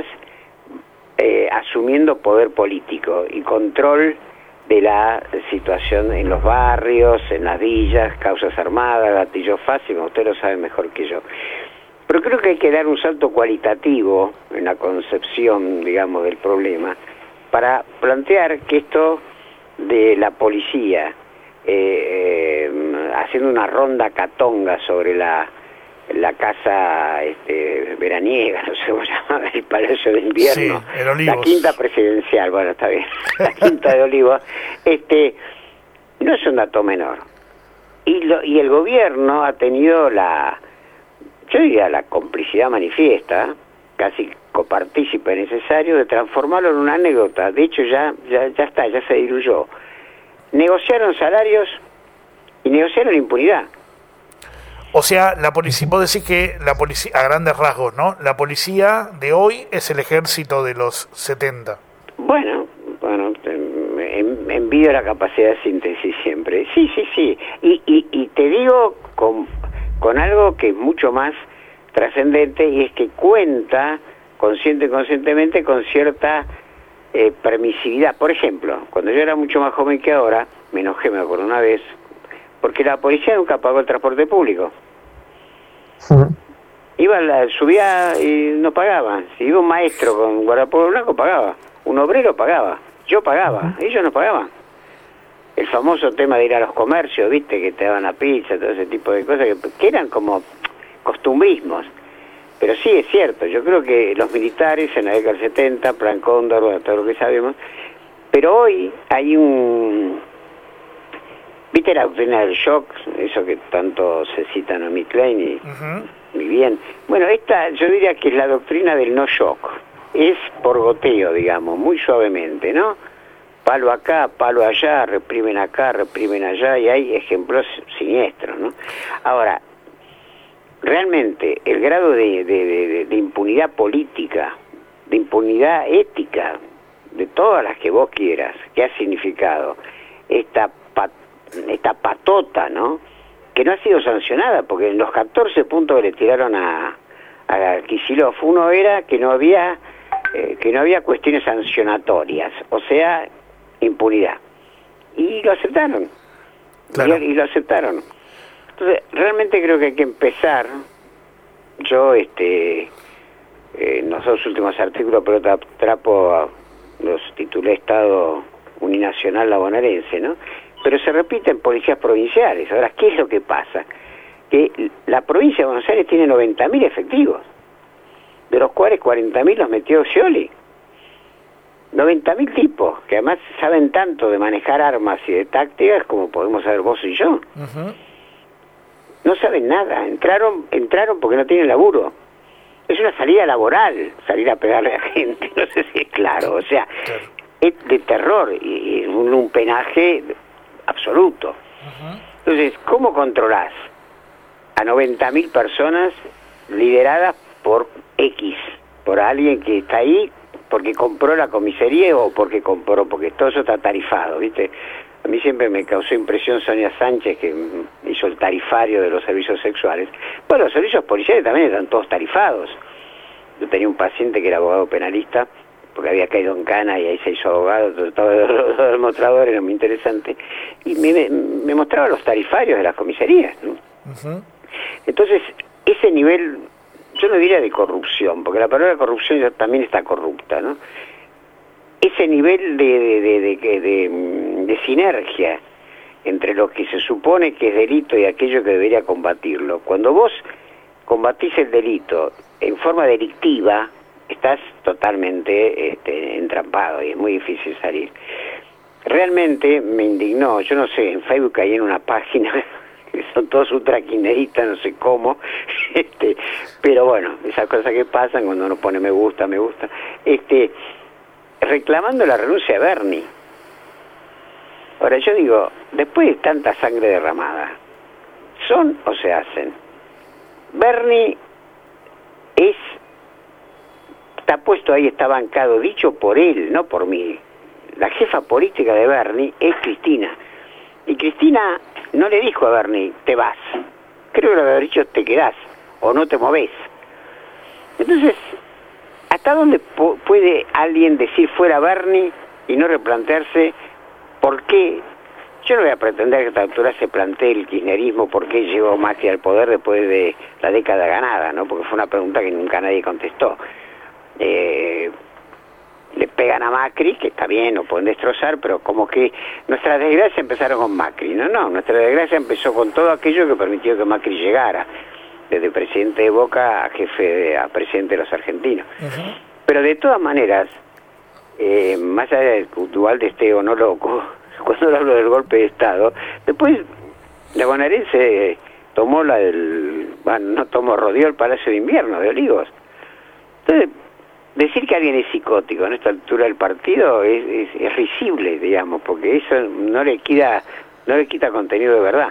asumiendo poder político y control de la situación en los barrios, en las villas, causas armadas, gatillo fácil, usted lo sabe mejor que yo. Pero creo que hay que dar un salto cualitativo en la concepción, digamos, del problema, para plantear que esto de la policía haciendo una ronda catonga sobre la casa veraniega, no sé cómo se llama, el Palacio de Invierno, sí, la Quinta Presidencial, bueno, está bien, la Quinta de Olivos, no es un dato menor. Y el gobierno ha tenido yo diría la complicidad manifiesta, casi copartícipe necesario, de transformarlo en una anécdota. De hecho ya está, ya se diluyó. Negociaron salarios y negociaron impunidad. O sea, la policía, vos decís que la policía, a grandes rasgos, ¿no? La policía de hoy es el ejército de los 70. Bueno, envidio la capacidad de síntesis siempre. Sí. Y te digo con algo que es mucho más trascendente, y es que cuenta, consciente y conscientemente, con cierta permisividad. Por ejemplo, cuando yo era mucho más joven que ahora, me enojé, me acuerdo una vez, porque la policía nunca pagó el transporte público. Subía y no pagaba. Si iba un maestro con guardapolvo blanco, pagaba. Un obrero pagaba. Yo pagaba. Ellos no pagaban. El famoso tema de ir a los comercios, viste, que te daban la pizza, todo ese tipo de cosas, que eran como costumbrismos. Pero sí es cierto, yo creo que los militares en la década del 70, Plan Cóndor, bueno, todo lo que sabemos, pero hoy hay ¿viste la doctrina del shock? Eso que tanto se cita en Klein y muy bien. Bueno, esta yo diría que es la doctrina del no shock. Es por goteo, digamos, muy suavemente, ¿no? Palo acá, palo allá, reprimen acá, reprimen allá, y hay ejemplos siniestros, ¿no? Ahora, realmente el grado de impunidad política, de impunidad ética, de todas las que vos quieras, que ha significado esta patota, ¿no? Que no ha sido sancionada, porque en los 14 puntos que le tiraron a Kicillof, uno era que no había cuestiones sancionatorias, o sea, impunidad. Y lo aceptaron. Claro. Y lo aceptaron. Entonces, realmente creo que hay que empezar. Yo, en los dos últimos artículos, pero trapo los titulé Estado Uninacional La Bonaerense, ¿no? Pero se repiten policías provinciales. Ahora, ¿qué es lo que pasa? Que la provincia de Buenos Aires tiene 90.000 efectivos, de los cuales 40.000 los metió Scioli. 90.000 tipos, que además saben tanto de manejar armas y de tácticas como podemos saber vos y yo. No saben nada, entraron porque no tienen laburo. Es una salida laboral, salir a pegarle a gente, no sé si es claro, o sea, es de terror y un penaje absoluto. Entonces, ¿cómo controlás a 90.000 personas lideradas por X, por alguien que está ahí porque compró la comisaría o porque todo eso está tarifado, ¿viste? A mí siempre me causó impresión Sonia Sánchez, que hizo el tarifario de los servicios sexuales. Bueno, los servicios policiales también están todos tarifados. Yo tenía un paciente que era abogado penalista, porque había caído en cana y ahí se hizo abogado, todo el mostrador era muy interesante. Y me mostraba los tarifarios de las comisarías, ¿no? Entonces, ese nivel, yo no diría de corrupción, porque la palabra corrupción ya también está corrupta, ¿no? Ese nivel de sinergia entre lo que se supone que es delito y aquello que debería combatirlo. Cuando vos combatís el delito en forma delictiva, estás totalmente entrampado y es muy difícil salir. Realmente me indignó, yo no sé, en Facebook caí en una página que son todos ultraquineristas, no sé cómo, pero bueno, esas cosas que pasan cuando uno pone me gusta, reclamando la renuncia de Bernie. Ahora yo digo, después de tanta sangre derramada, ¿son o se hacen? Bernie está puesto ahí, está bancado, dicho por él, no por mí. La jefa política de Bernie es Cristina. Y Cristina no le dijo a Bernie, te vas. Creo que le había dicho, te quedás, o no te movés. Entonces, ¿hasta dónde puede alguien decir fuera Bernie y no replantearse por qué? Yo no voy a pretender que a esta altura se plantee el kirchnerismo por qué llegó Macri al poder después de la década ganada, ¿no? Porque fue una pregunta que nunca nadie contestó. Le pegan a Macri, que está bien, lo pueden destrozar, pero como que nuestras desgracias empezaron con Macri. No, nuestra desgracia empezó con todo aquello que permitió que Macri llegara, desde presidente de Boca a presidente de los argentinos. Pero de todas maneras, más allá de que Duvalde esté o no loco, cuando hablo del golpe de Estado, después la bonaerense rodeó el Palacio de Invierno de Olivos. Entonces, decir que alguien es psicótico en esta altura del partido es risible, digamos, porque eso no le quita contenido de verdad.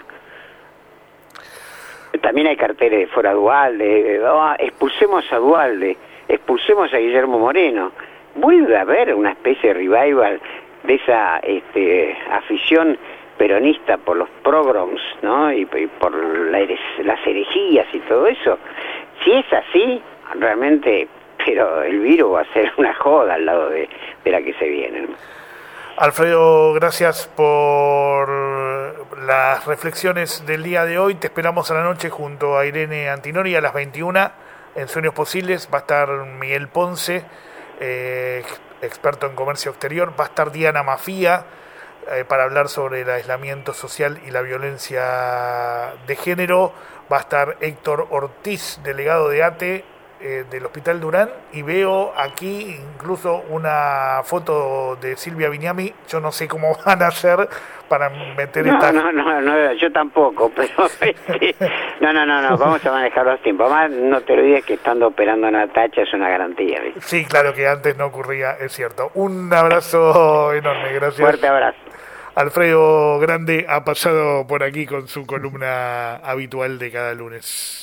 También hay carteles de fuera Duhalde, expulsemos a Duhalde, expulsemos a Guillermo Moreno. Vuelve a haber una especie de revival de esa afición peronista por los pogroms, ¿no? Y por las herejías y todo eso. Si es así, realmente, pero el virus va a ser una joda al lado de la que se viene, ¿no? Alfredo, gracias por las reflexiones del día de hoy. Te esperamos a la noche junto a Irene Antinori a las 21 en Sueños Posibles. Va a estar Miguel Ponce, experto en comercio exterior. Va a estar Diana Mafía para hablar sobre el aislamiento social y la violencia de género. Va a estar Héctor Ortiz, delegado de ATE del Hospital Durán, y veo aquí incluso una foto de Silvia Viñami. Yo no sé cómo van a hacer para meter esta... No, yo tampoco, pero no, vamos a manejar los tiempos. Además, no te olvides que estando operando a Natacha es una garantía, ¿viste? Sí, claro, que antes no ocurría, es cierto. Un abrazo enorme, gracias. Fuerte abrazo. Alfredo Grande ha pasado por aquí con su columna habitual de cada lunes.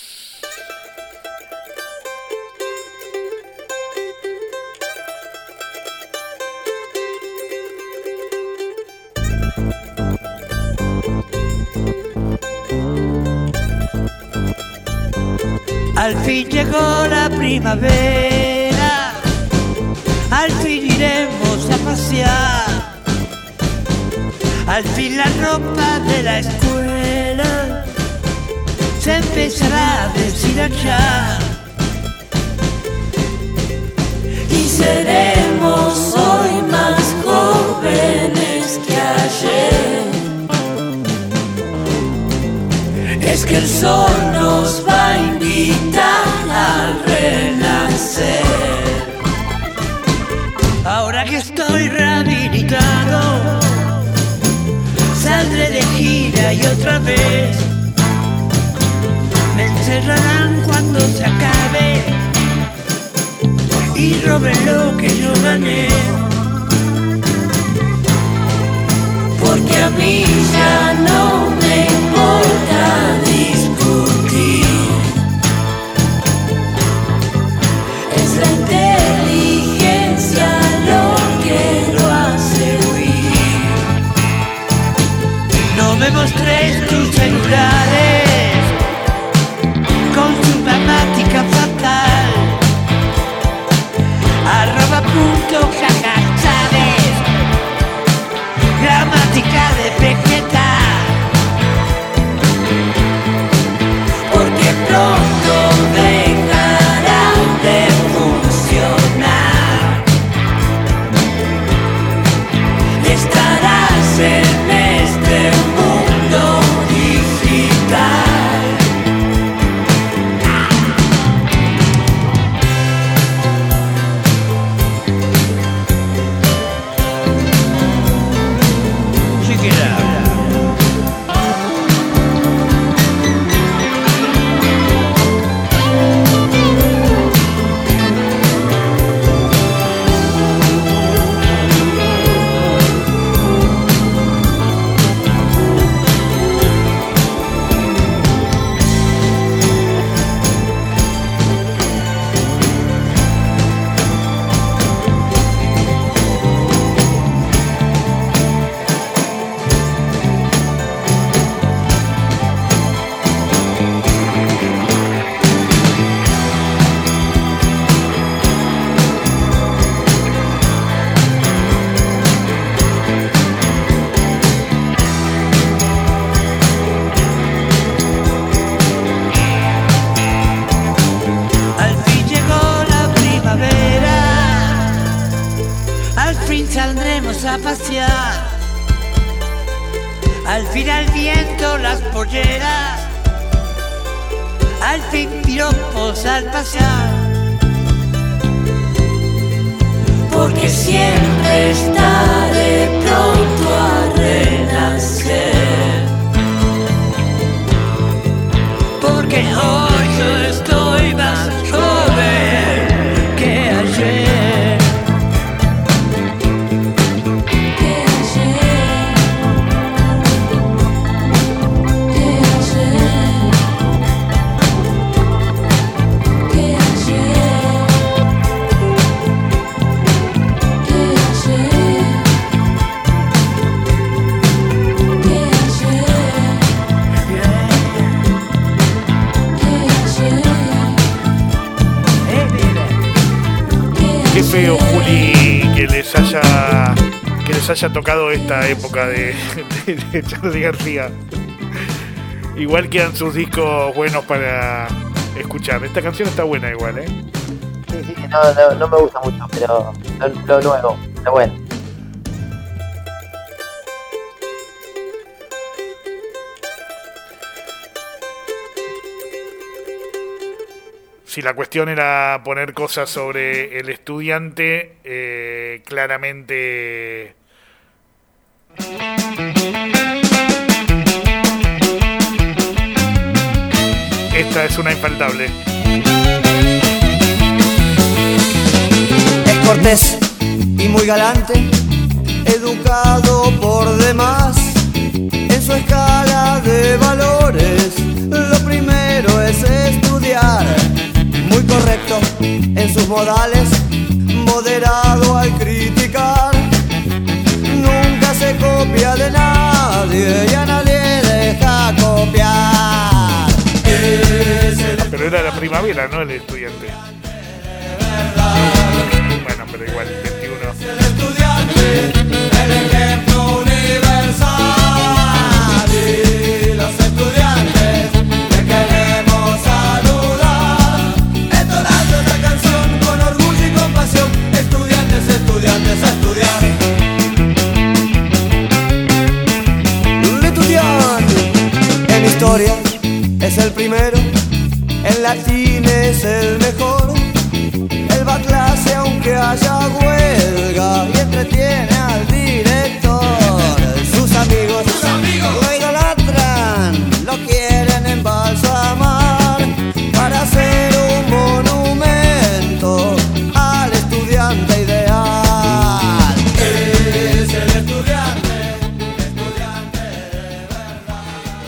Al fin llegó la primavera, al fin iremos a pasear, al fin la ropa de la escuela se empezará a deshilachar y seremos hoy más jóvenes que ayer. Es que el sol nos va a invitar a renacer. Ahora que estoy rehabilitado, saldré de gira y otra vez me encerrarán cuando se acabe y roben lo que yo gané. Porque a mí ya no me importa discutir, es la inteligencia lo que lo hace huir. No me mostres tus celulares con su gramática fatal, @.jajachaves, gramática de vegetal. Porque pronto dejará de funcionar. Estarás en este mundo digital. Saldremos a pasear, al fin al viento las polleras, al fin piropos al pasear. Porque siempre estaré pronto a renacer. Porque hoy yo estoy más joven que ayer. Que feo, Juli, que les haya tocado esta época de Charly García. Igual quedan sus discos buenos para escuchar. Esta canción está buena igual, ¿eh? Sí, no me gusta mucho, pero lo nuevo, está bueno. Si la cuestión era poner cosas sobre el estudiante, claramente esta es una infaltable. Es cortés y muy galante, educado por demás. En su escala de valores, lo primero es estudiar. Muy correcto en sus modales, moderado al criticar. Nunca se copia de nadie y a nadie deja copiar. Pero era la primavera, no el estudiante. Bueno, pero igual, 21. El estudiante, el ejemplo universal. Y los estudiantes le queremos saludar. Entonando esta canción con orgullo y compasión. Estudiantes, estudiantes, a estudiar. Un estudiante en historia es el primero, en latín es el mejor. Él va a clase aunque haya huelga y entretiene al director. Sus amigos lo idolatran, lo quieren embalsamar para hacer un monumento al estudiante ideal. Es el estudiante de verdad.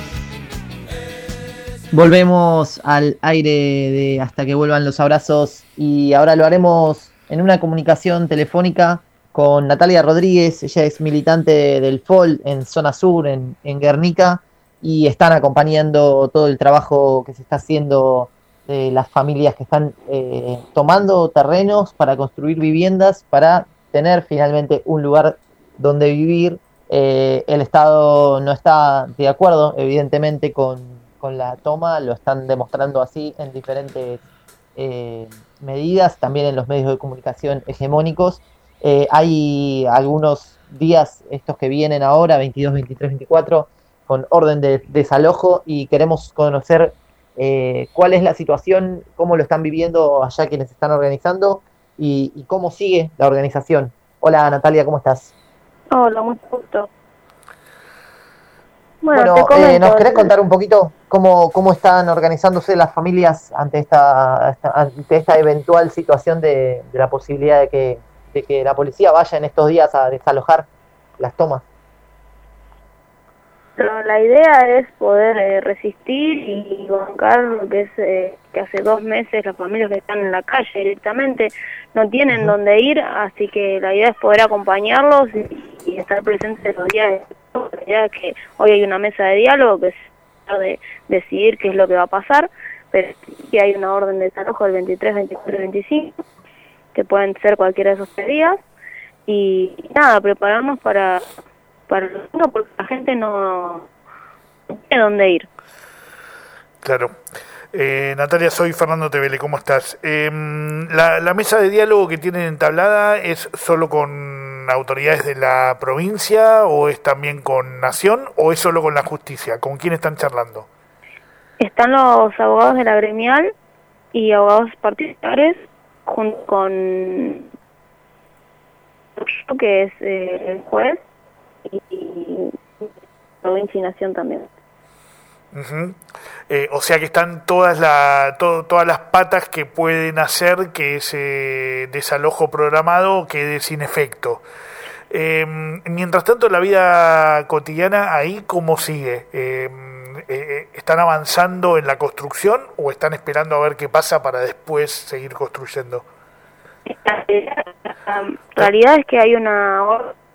Volvemos al aire de Hasta que vuelvan los abrazos y ahora lo haremos en una comunicación telefónica con Natalia Rodríguez. Ella es militante del FOL en Zona Sur, en Guernica, y están acompañando todo el trabajo que se está haciendo de las familias que están tomando terrenos para construir viviendas, para tener finalmente un lugar donde vivir. El Estado no está de acuerdo, evidentemente, con la toma, lo están demostrando así en diferentes medidas, también en los medios de comunicación hegemónicos. Hay algunos días, estos que vienen ahora, 22, 23, 24, con orden de desalojo, y queremos conocer cuál es la situación, cómo lo están viviendo allá quienes están organizando y cómo sigue la organización. Hola Natalia, ¿cómo estás? Hola, mucho gusto. Bueno, ¿nos querés contar un poquito cómo están organizándose las familias ante esta eventual situación de la posibilidad de que la policía vaya en estos días a desalojar las tomas? Pero la idea es poder resistir y bancar lo que es que hace 2 meses las familias que están en la calle directamente no tienen dónde ir, así que la idea es poder acompañarlos y estar presentes los días. La idea es que hoy hay una mesa de diálogo que es de decidir qué es lo que va a pasar, pero sí hay una orden de desalojo del 23, 24 y 25, que pueden ser cualquiera de esos 3 días, y nada, prepararnos para los niños, porque la gente no tiene dónde ir. Claro. Natalia, soy Fernando Tevele, ¿cómo estás? La mesa de diálogo que tienen entablada es solo con autoridades de la provincia, o es también con Nación, o es solo con la justicia. ¿Con quién están charlando? Están los abogados de la gremial y abogados particulares junto con que es el juez y provincia y Nación también. Uh-huh. O sea que están todas las patas que pueden hacer que ese desalojo programado quede sin efecto. Mientras tanto, la vida cotidiana ahí, ¿cómo sigue? ¿Están avanzando en la construcción o están esperando a ver qué pasa para después seguir construyendo? La realidad es que hay una orden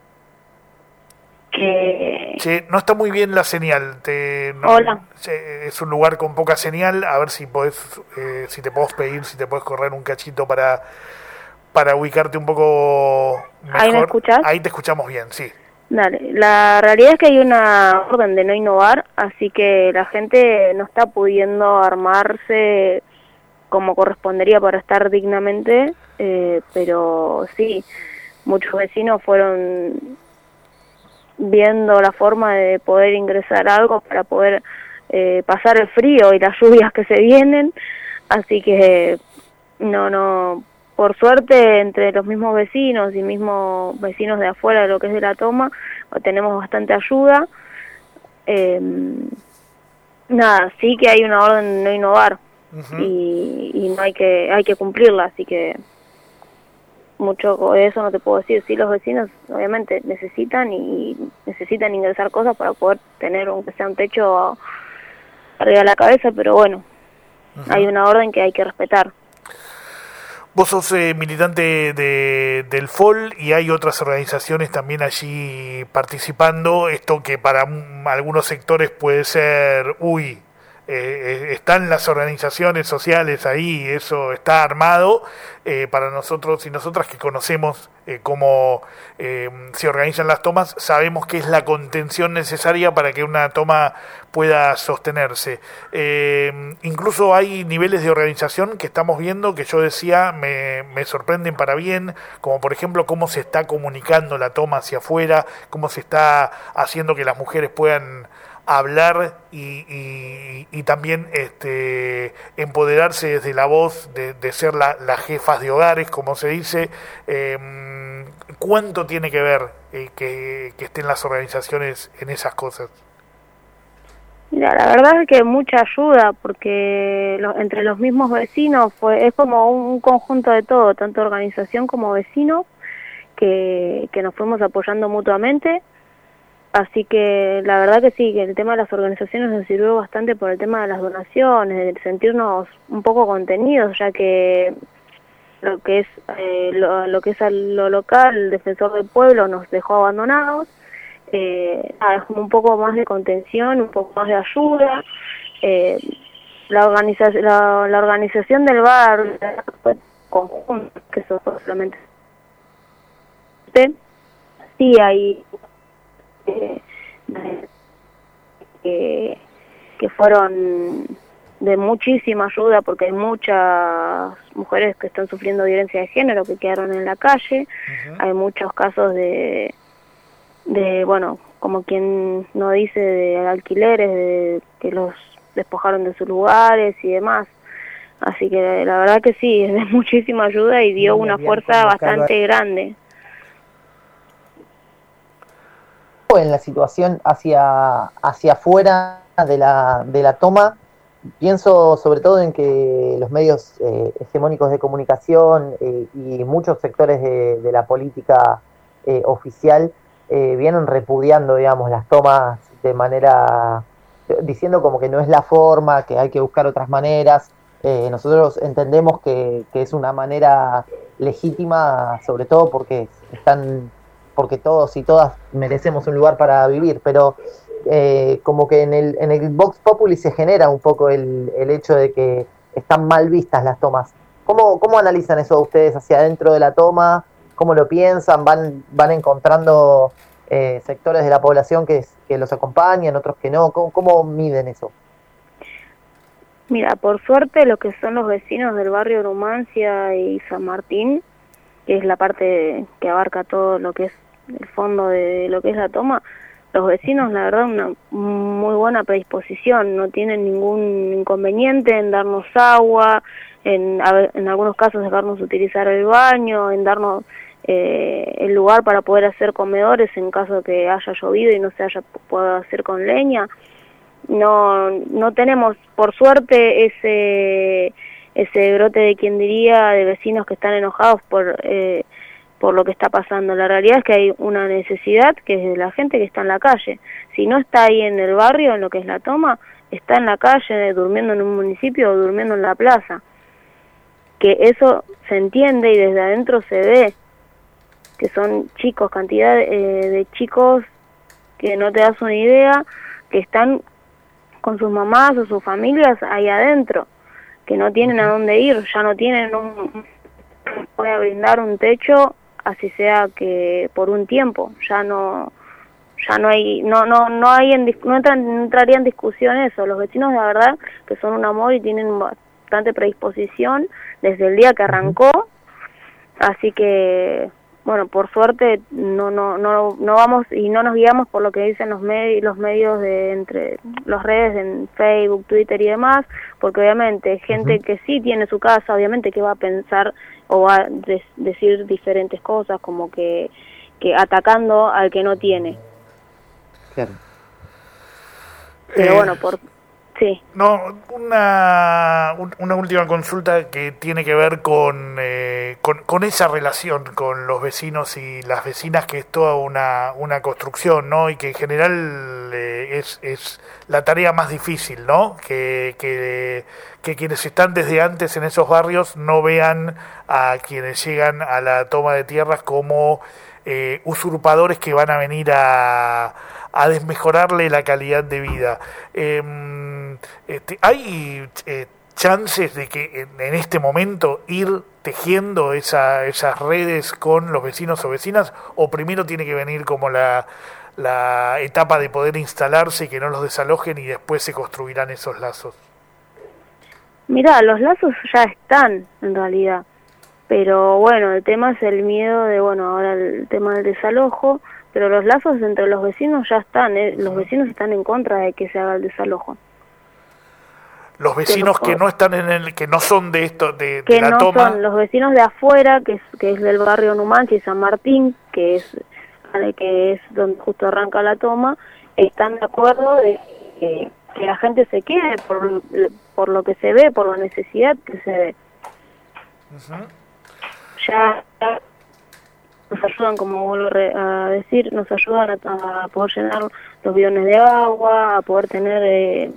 que... Che, no está muy bien la señal. Hola. Es un lugar con poca señal. A ver si podés, si te podés pedir, si te podés correr un cachito para para ubicarte un poco mejor. ¿Ahí me escuchás? Ahí te escuchamos bien, sí. Dale, la realidad es que hay una orden de no innovar, así que la gente no está pudiendo armarse como correspondería para estar dignamente, pero sí, muchos vecinos fueron viendo la forma de poder ingresar algo para poder pasar el frío y las lluvias que se vienen, así que no, por suerte entre los mismos vecinos y mismos vecinos de afuera de lo que es de La Toma, tenemos bastante ayuda. Nada, sí que hay una orden de no innovar. Y no hay que cumplirla, así que mucho de eso no te puedo decir. Sí, los vecinos obviamente necesitan ingresar cosas para poder tener aunque sea un techo arriba de la cabeza, pero bueno, hay una orden que hay que respetar. Vos sos militante del FOL y hay otras organizaciones también allí participando, esto que para algunos sectores puede ser, están las organizaciones sociales ahí, eso está armado. Para nosotros y nosotras que conocemos cómo se organizan las tomas, sabemos que es la contención necesaria para que una toma pueda sostenerse. Incluso hay niveles de organización que estamos viendo que yo decía me sorprenden para bien, como por ejemplo cómo se está comunicando la toma hacia afuera, cómo se está haciendo que las mujeres puedan hablar y también empoderarse desde la voz de ser las jefas de hogares, como se dice. ¿Cuánto tiene que ver que estén las organizaciones en esas cosas? Mira, la verdad es que mucha ayuda, porque entre los mismos vecinos es como un conjunto de todo, tanto organización como vecinos, que nos fuimos apoyando mutuamente. Así que la verdad que sí, que el tema de las organizaciones nos sirvió bastante por el tema de las donaciones, de sentirnos un poco contenidos, ya que lo que es a lo local, el defensor del pueblo nos dejó abandonados. Es como un poco más de contención, un poco más de ayuda. La organización del barrio, conjunto, que eso solamente sí hay que fueron de muchísima ayuda, porque hay muchas mujeres que están sufriendo violencia de género que quedaron en la calle. Hay muchos casos de bueno, como quien no dice, de alquileres, de que los despojaron de sus lugares y demás. Así que la verdad que sí, es de muchísima ayuda y dio una fuerza bastante grande. En la situación hacia afuera de la toma, pienso sobre todo en que los medios hegemónicos de comunicación y muchos sectores de la política oficial vienen repudiando, digamos, las tomas de manera, diciendo como que no es la forma, que hay que buscar otras maneras. Nosotros entendemos que es una manera legítima, sobre todo porque todos y todas merecemos un lugar para vivir, pero como que en el Vox Populi se genera un poco el hecho de que están mal vistas las tomas. ¿Cómo analizan eso ustedes hacia adentro de la toma? ¿Cómo lo piensan? ¿Van encontrando sectores de la población que los acompañan, otros que no? ¿Cómo miden eso? Mira, por suerte lo que son los vecinos del barrio Numancia y San Martín, que es la parte que abarca todo lo que es el fondo de lo que es la toma, los vecinos, la verdad, una muy buena predisposición, no tienen ningún inconveniente en darnos agua, en algunos casos dejarnos utilizar el baño, en darnos el lugar para poder hacer comedores en caso de que haya llovido y no se pueda hacer con leña. No tenemos, por suerte, ese brote de quien diría, de vecinos que están enojados por lo que está pasando. La realidad es que hay una necesidad que es de la gente que está en la calle. Si no está ahí en el barrio, en lo que es la toma, está en la calle, durmiendo en un municipio o durmiendo en la plaza. Que eso se entiende y desde adentro se ve, que son chicos, cantidad de chicos que no te das una idea, que están con sus mamás o sus familias ahí adentro, que no tienen a dónde ir, ya no tienen pueda brindar un techo, así sea que por un tiempo. Ya no entraría en discusión eso. Los vecinos, la verdad, que son un amor y tienen bastante predisposición desde el día que arrancó, así que bueno, por suerte no vamos y no nos guiamos por lo que dicen los medios de entre las redes en Facebook, Twitter y demás, porque obviamente gente que sí tiene su casa, obviamente que va a pensar o va a decir diferentes cosas, como que atacando al que no tiene. Claro. Pero bueno, sí. No, una última consulta que tiene que ver con esa relación con los vecinos y las vecinas, que es toda una construcción, ¿no? Y que en general es la tarea más difícil, ¿no? Que quienes están desde antes en esos barrios no vean a quienes llegan a la toma de tierras como usurpadores que van a venir a desmejorarle la calidad de vida. ¿Hay chances de que en este momento ir tejiendo esas redes con los vecinos o vecinas, o primero tiene que venir como la etapa de poder instalarse y que no los desalojen y después se construirán esos lazos? Mirá, los lazos ya están en realidad, pero bueno, el tema es el miedo de, ahora el tema del desalojo, pero los lazos entre los vecinos ya están, los vecinos están en contra de que se haga el desalojo. Los vecinos que no están que no son de esto, de la no toma. Son los vecinos de afuera, que es del barrio Numancia y San Martín, que es donde justo arranca la toma, están de acuerdo de que la gente se quede por lo que se ve, por la necesidad que se ve. Ya nos ayudan, como vuelvo a decir, nos ayudan a poder llenar los bidones de agua, a poder tener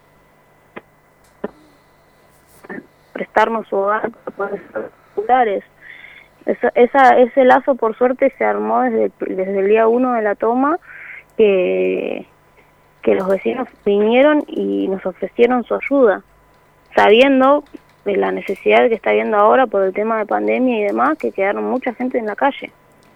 prestarnos su hogar para poder ser populares. Ese lazo, por suerte, se armó desde el día 1 de la toma, que los vecinos vinieron y nos ofrecieron su ayuda, sabiendo de la necesidad que está habiendo ahora por el tema de pandemia y demás, que quedaron mucha gente en la calle.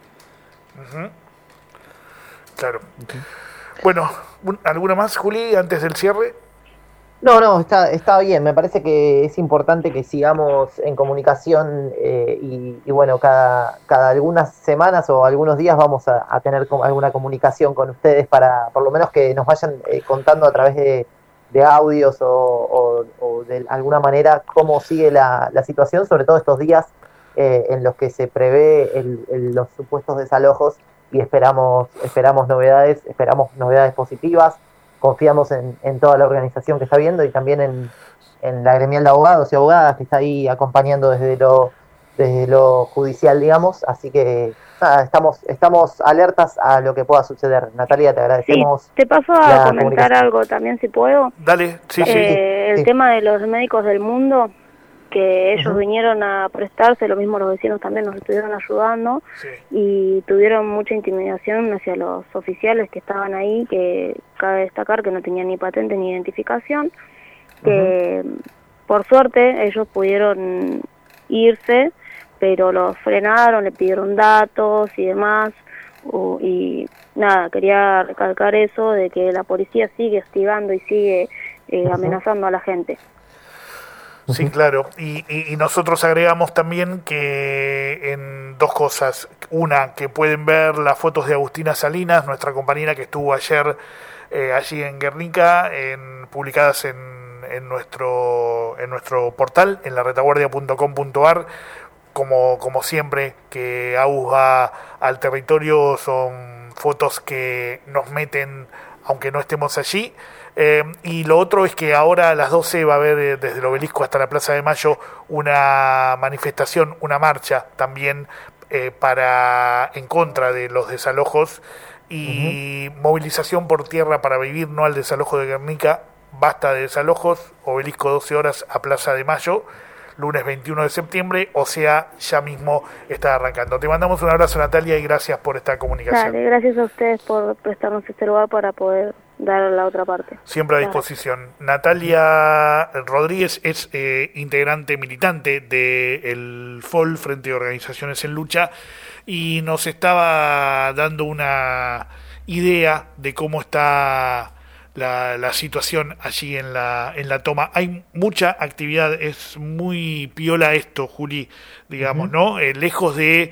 Claro. Bueno, ¿alguna más, Juli, antes del cierre? No, está bien. Me parece que es importante que sigamos en comunicación y bueno, cada algunas semanas o algunos días vamos a tener alguna comunicación con ustedes para, por lo menos, que nos vayan contando a través de audios o de alguna manera cómo sigue la situación, sobre todo estos días en los que se prevé los supuestos desalojos, y esperamos novedades positivas. Confiamos en toda la organización que está viendo y también en la gremial de abogados y abogadas que está ahí acompañando desde lo judicial, digamos. Así que nada, estamos alertas a lo que pueda suceder. Natalia, te agradecemos. Sí, te paso a comentar algo también, si puedo. Dale, sí. El tema de los médicos del mundo, que ellos vinieron a prestarse, lo mismo los vecinos también nos estuvieron ayudando, y tuvieron mucha intimidación hacia los oficiales que estaban ahí, que cabe destacar que no tenían ni patente ni identificación, que por suerte ellos pudieron irse, pero los frenaron, le pidieron datos y demás, y nada, quería recalcar eso de que la policía sigue hostigando y sigue amenazando a la gente. Sí, claro. Y nosotros agregamos también que en dos cosas. Una, que pueden ver las fotos de Agustina Salinas, nuestra compañera que estuvo ayer allí en Guernica, publicadas en nuestro portal, en laretaguardia.com.ar. Como siempre que Agus va al territorio, son fotos que nos meten aunque no estemos allí. Y lo otro es que ahora a las 12 va a haber desde el Obelisco hasta la Plaza de Mayo una manifestación, una marcha también en contra de los desalojos y movilización por tierra para vivir, no al desalojo de Guernica, basta de desalojos, Obelisco 12 horas a Plaza de Mayo, lunes 21 de septiembre, o sea, ya mismo está arrancando. Te mandamos un abrazo, Natalia, y gracias por esta comunicación. Dale, gracias a ustedes por prestarnos este lugar para poder dar a la otra parte. Siempre a disposición. Natalia Rodríguez es integrante militante del FOL, Frente de Organizaciones en Lucha, y nos estaba dando una idea de cómo está la situación allí en la toma. Hay mucha actividad, es muy piola esto, Juli, digamos, ¿no? Lejos de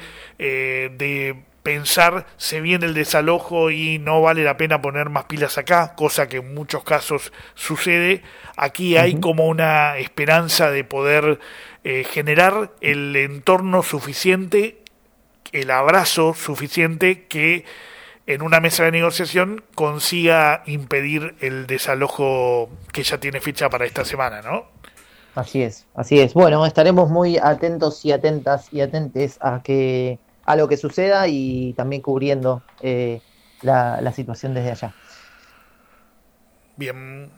pensar se viene el desalojo y no vale la pena poner más pilas acá, cosa que en muchos casos sucede. Aquí hay como una esperanza de poder generar el entorno suficiente, el abrazo suficiente que en una mesa de negociación consiga impedir el desalojo que ya tiene fecha para esta semana, ¿no? Así es, así es. Bueno, estaremos muy atentos y atentas y atentes a lo que suceda y también cubriendo la situación desde allá. Bien.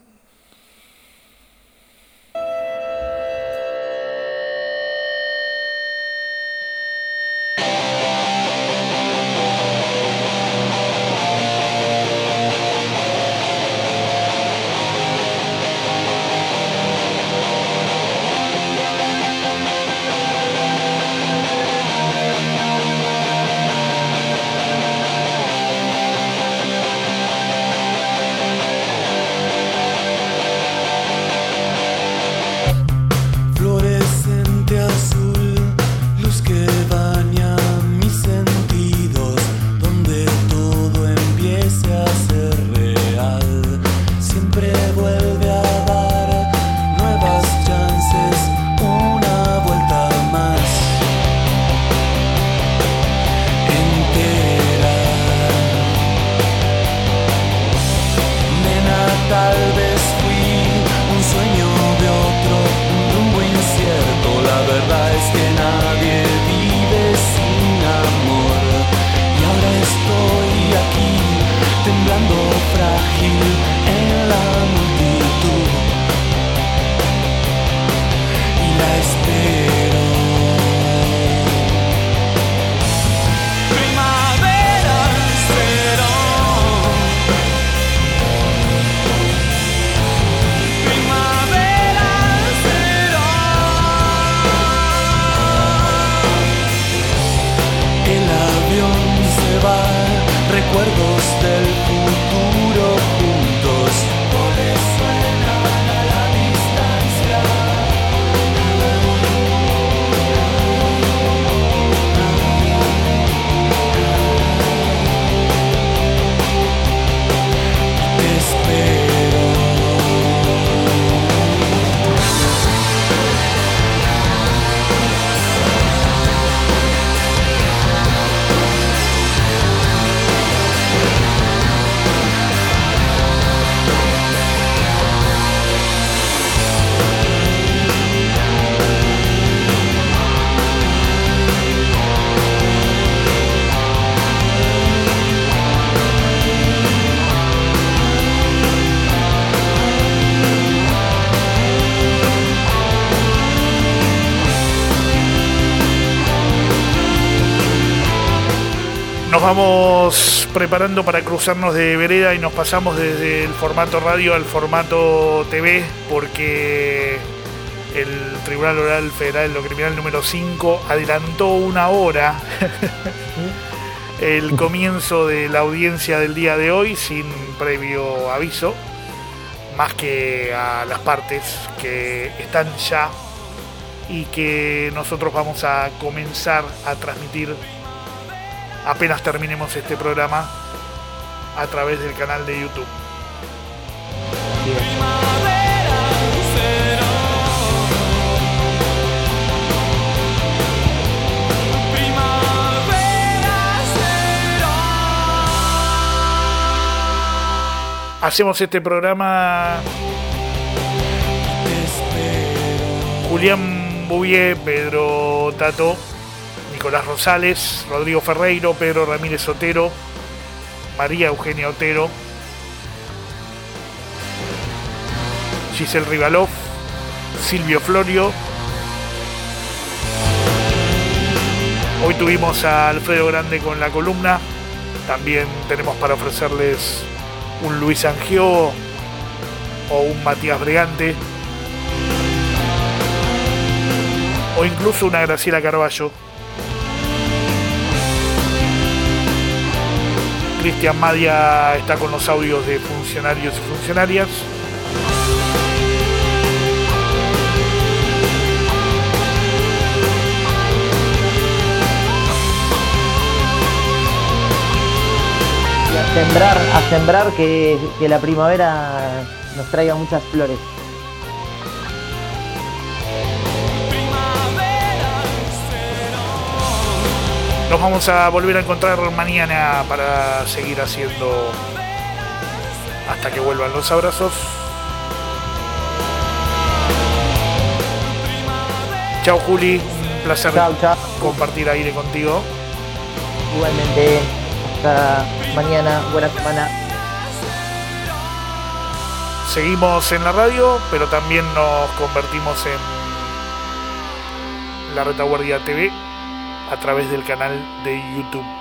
Nos vamos preparando para cruzarnos de vereda y nos pasamos desde el formato radio al formato TV porque el Tribunal Oral Federal de lo Criminal número 5 adelantó una hora el comienzo de la audiencia del día de hoy sin previo aviso, más que a las partes que están ya y que nosotros vamos a comenzar a transmitir apenas terminemos este programa a través del canal de YouTube. Hacemos este programa Julián Bouvier, Pedro Tato, Nicolás Rosales, Rodrigo Ferreiro, Pedro Ramírez Otero, María Eugenia Otero, Giselle Rivalov, Silvio Florio. Hoy tuvimos a Alfredo Grande con la columna. También tenemos para ofrecerles un Luis Angió o un Matías Bregante, o incluso una Graciela Carballo. Cristian Madia está con los audios de funcionarios y funcionarias. A sembrar que la primavera nos traiga muchas flores. Nos vamos a volver a encontrar mañana para seguir haciendo hasta que vuelvan los abrazos. Chao Juli, un placer compartir aire contigo. Igualmente, hasta mañana, buena semana. Seguimos en la radio, pero también nos convertimos en La Retaguardia TV a través del canal de YouTube.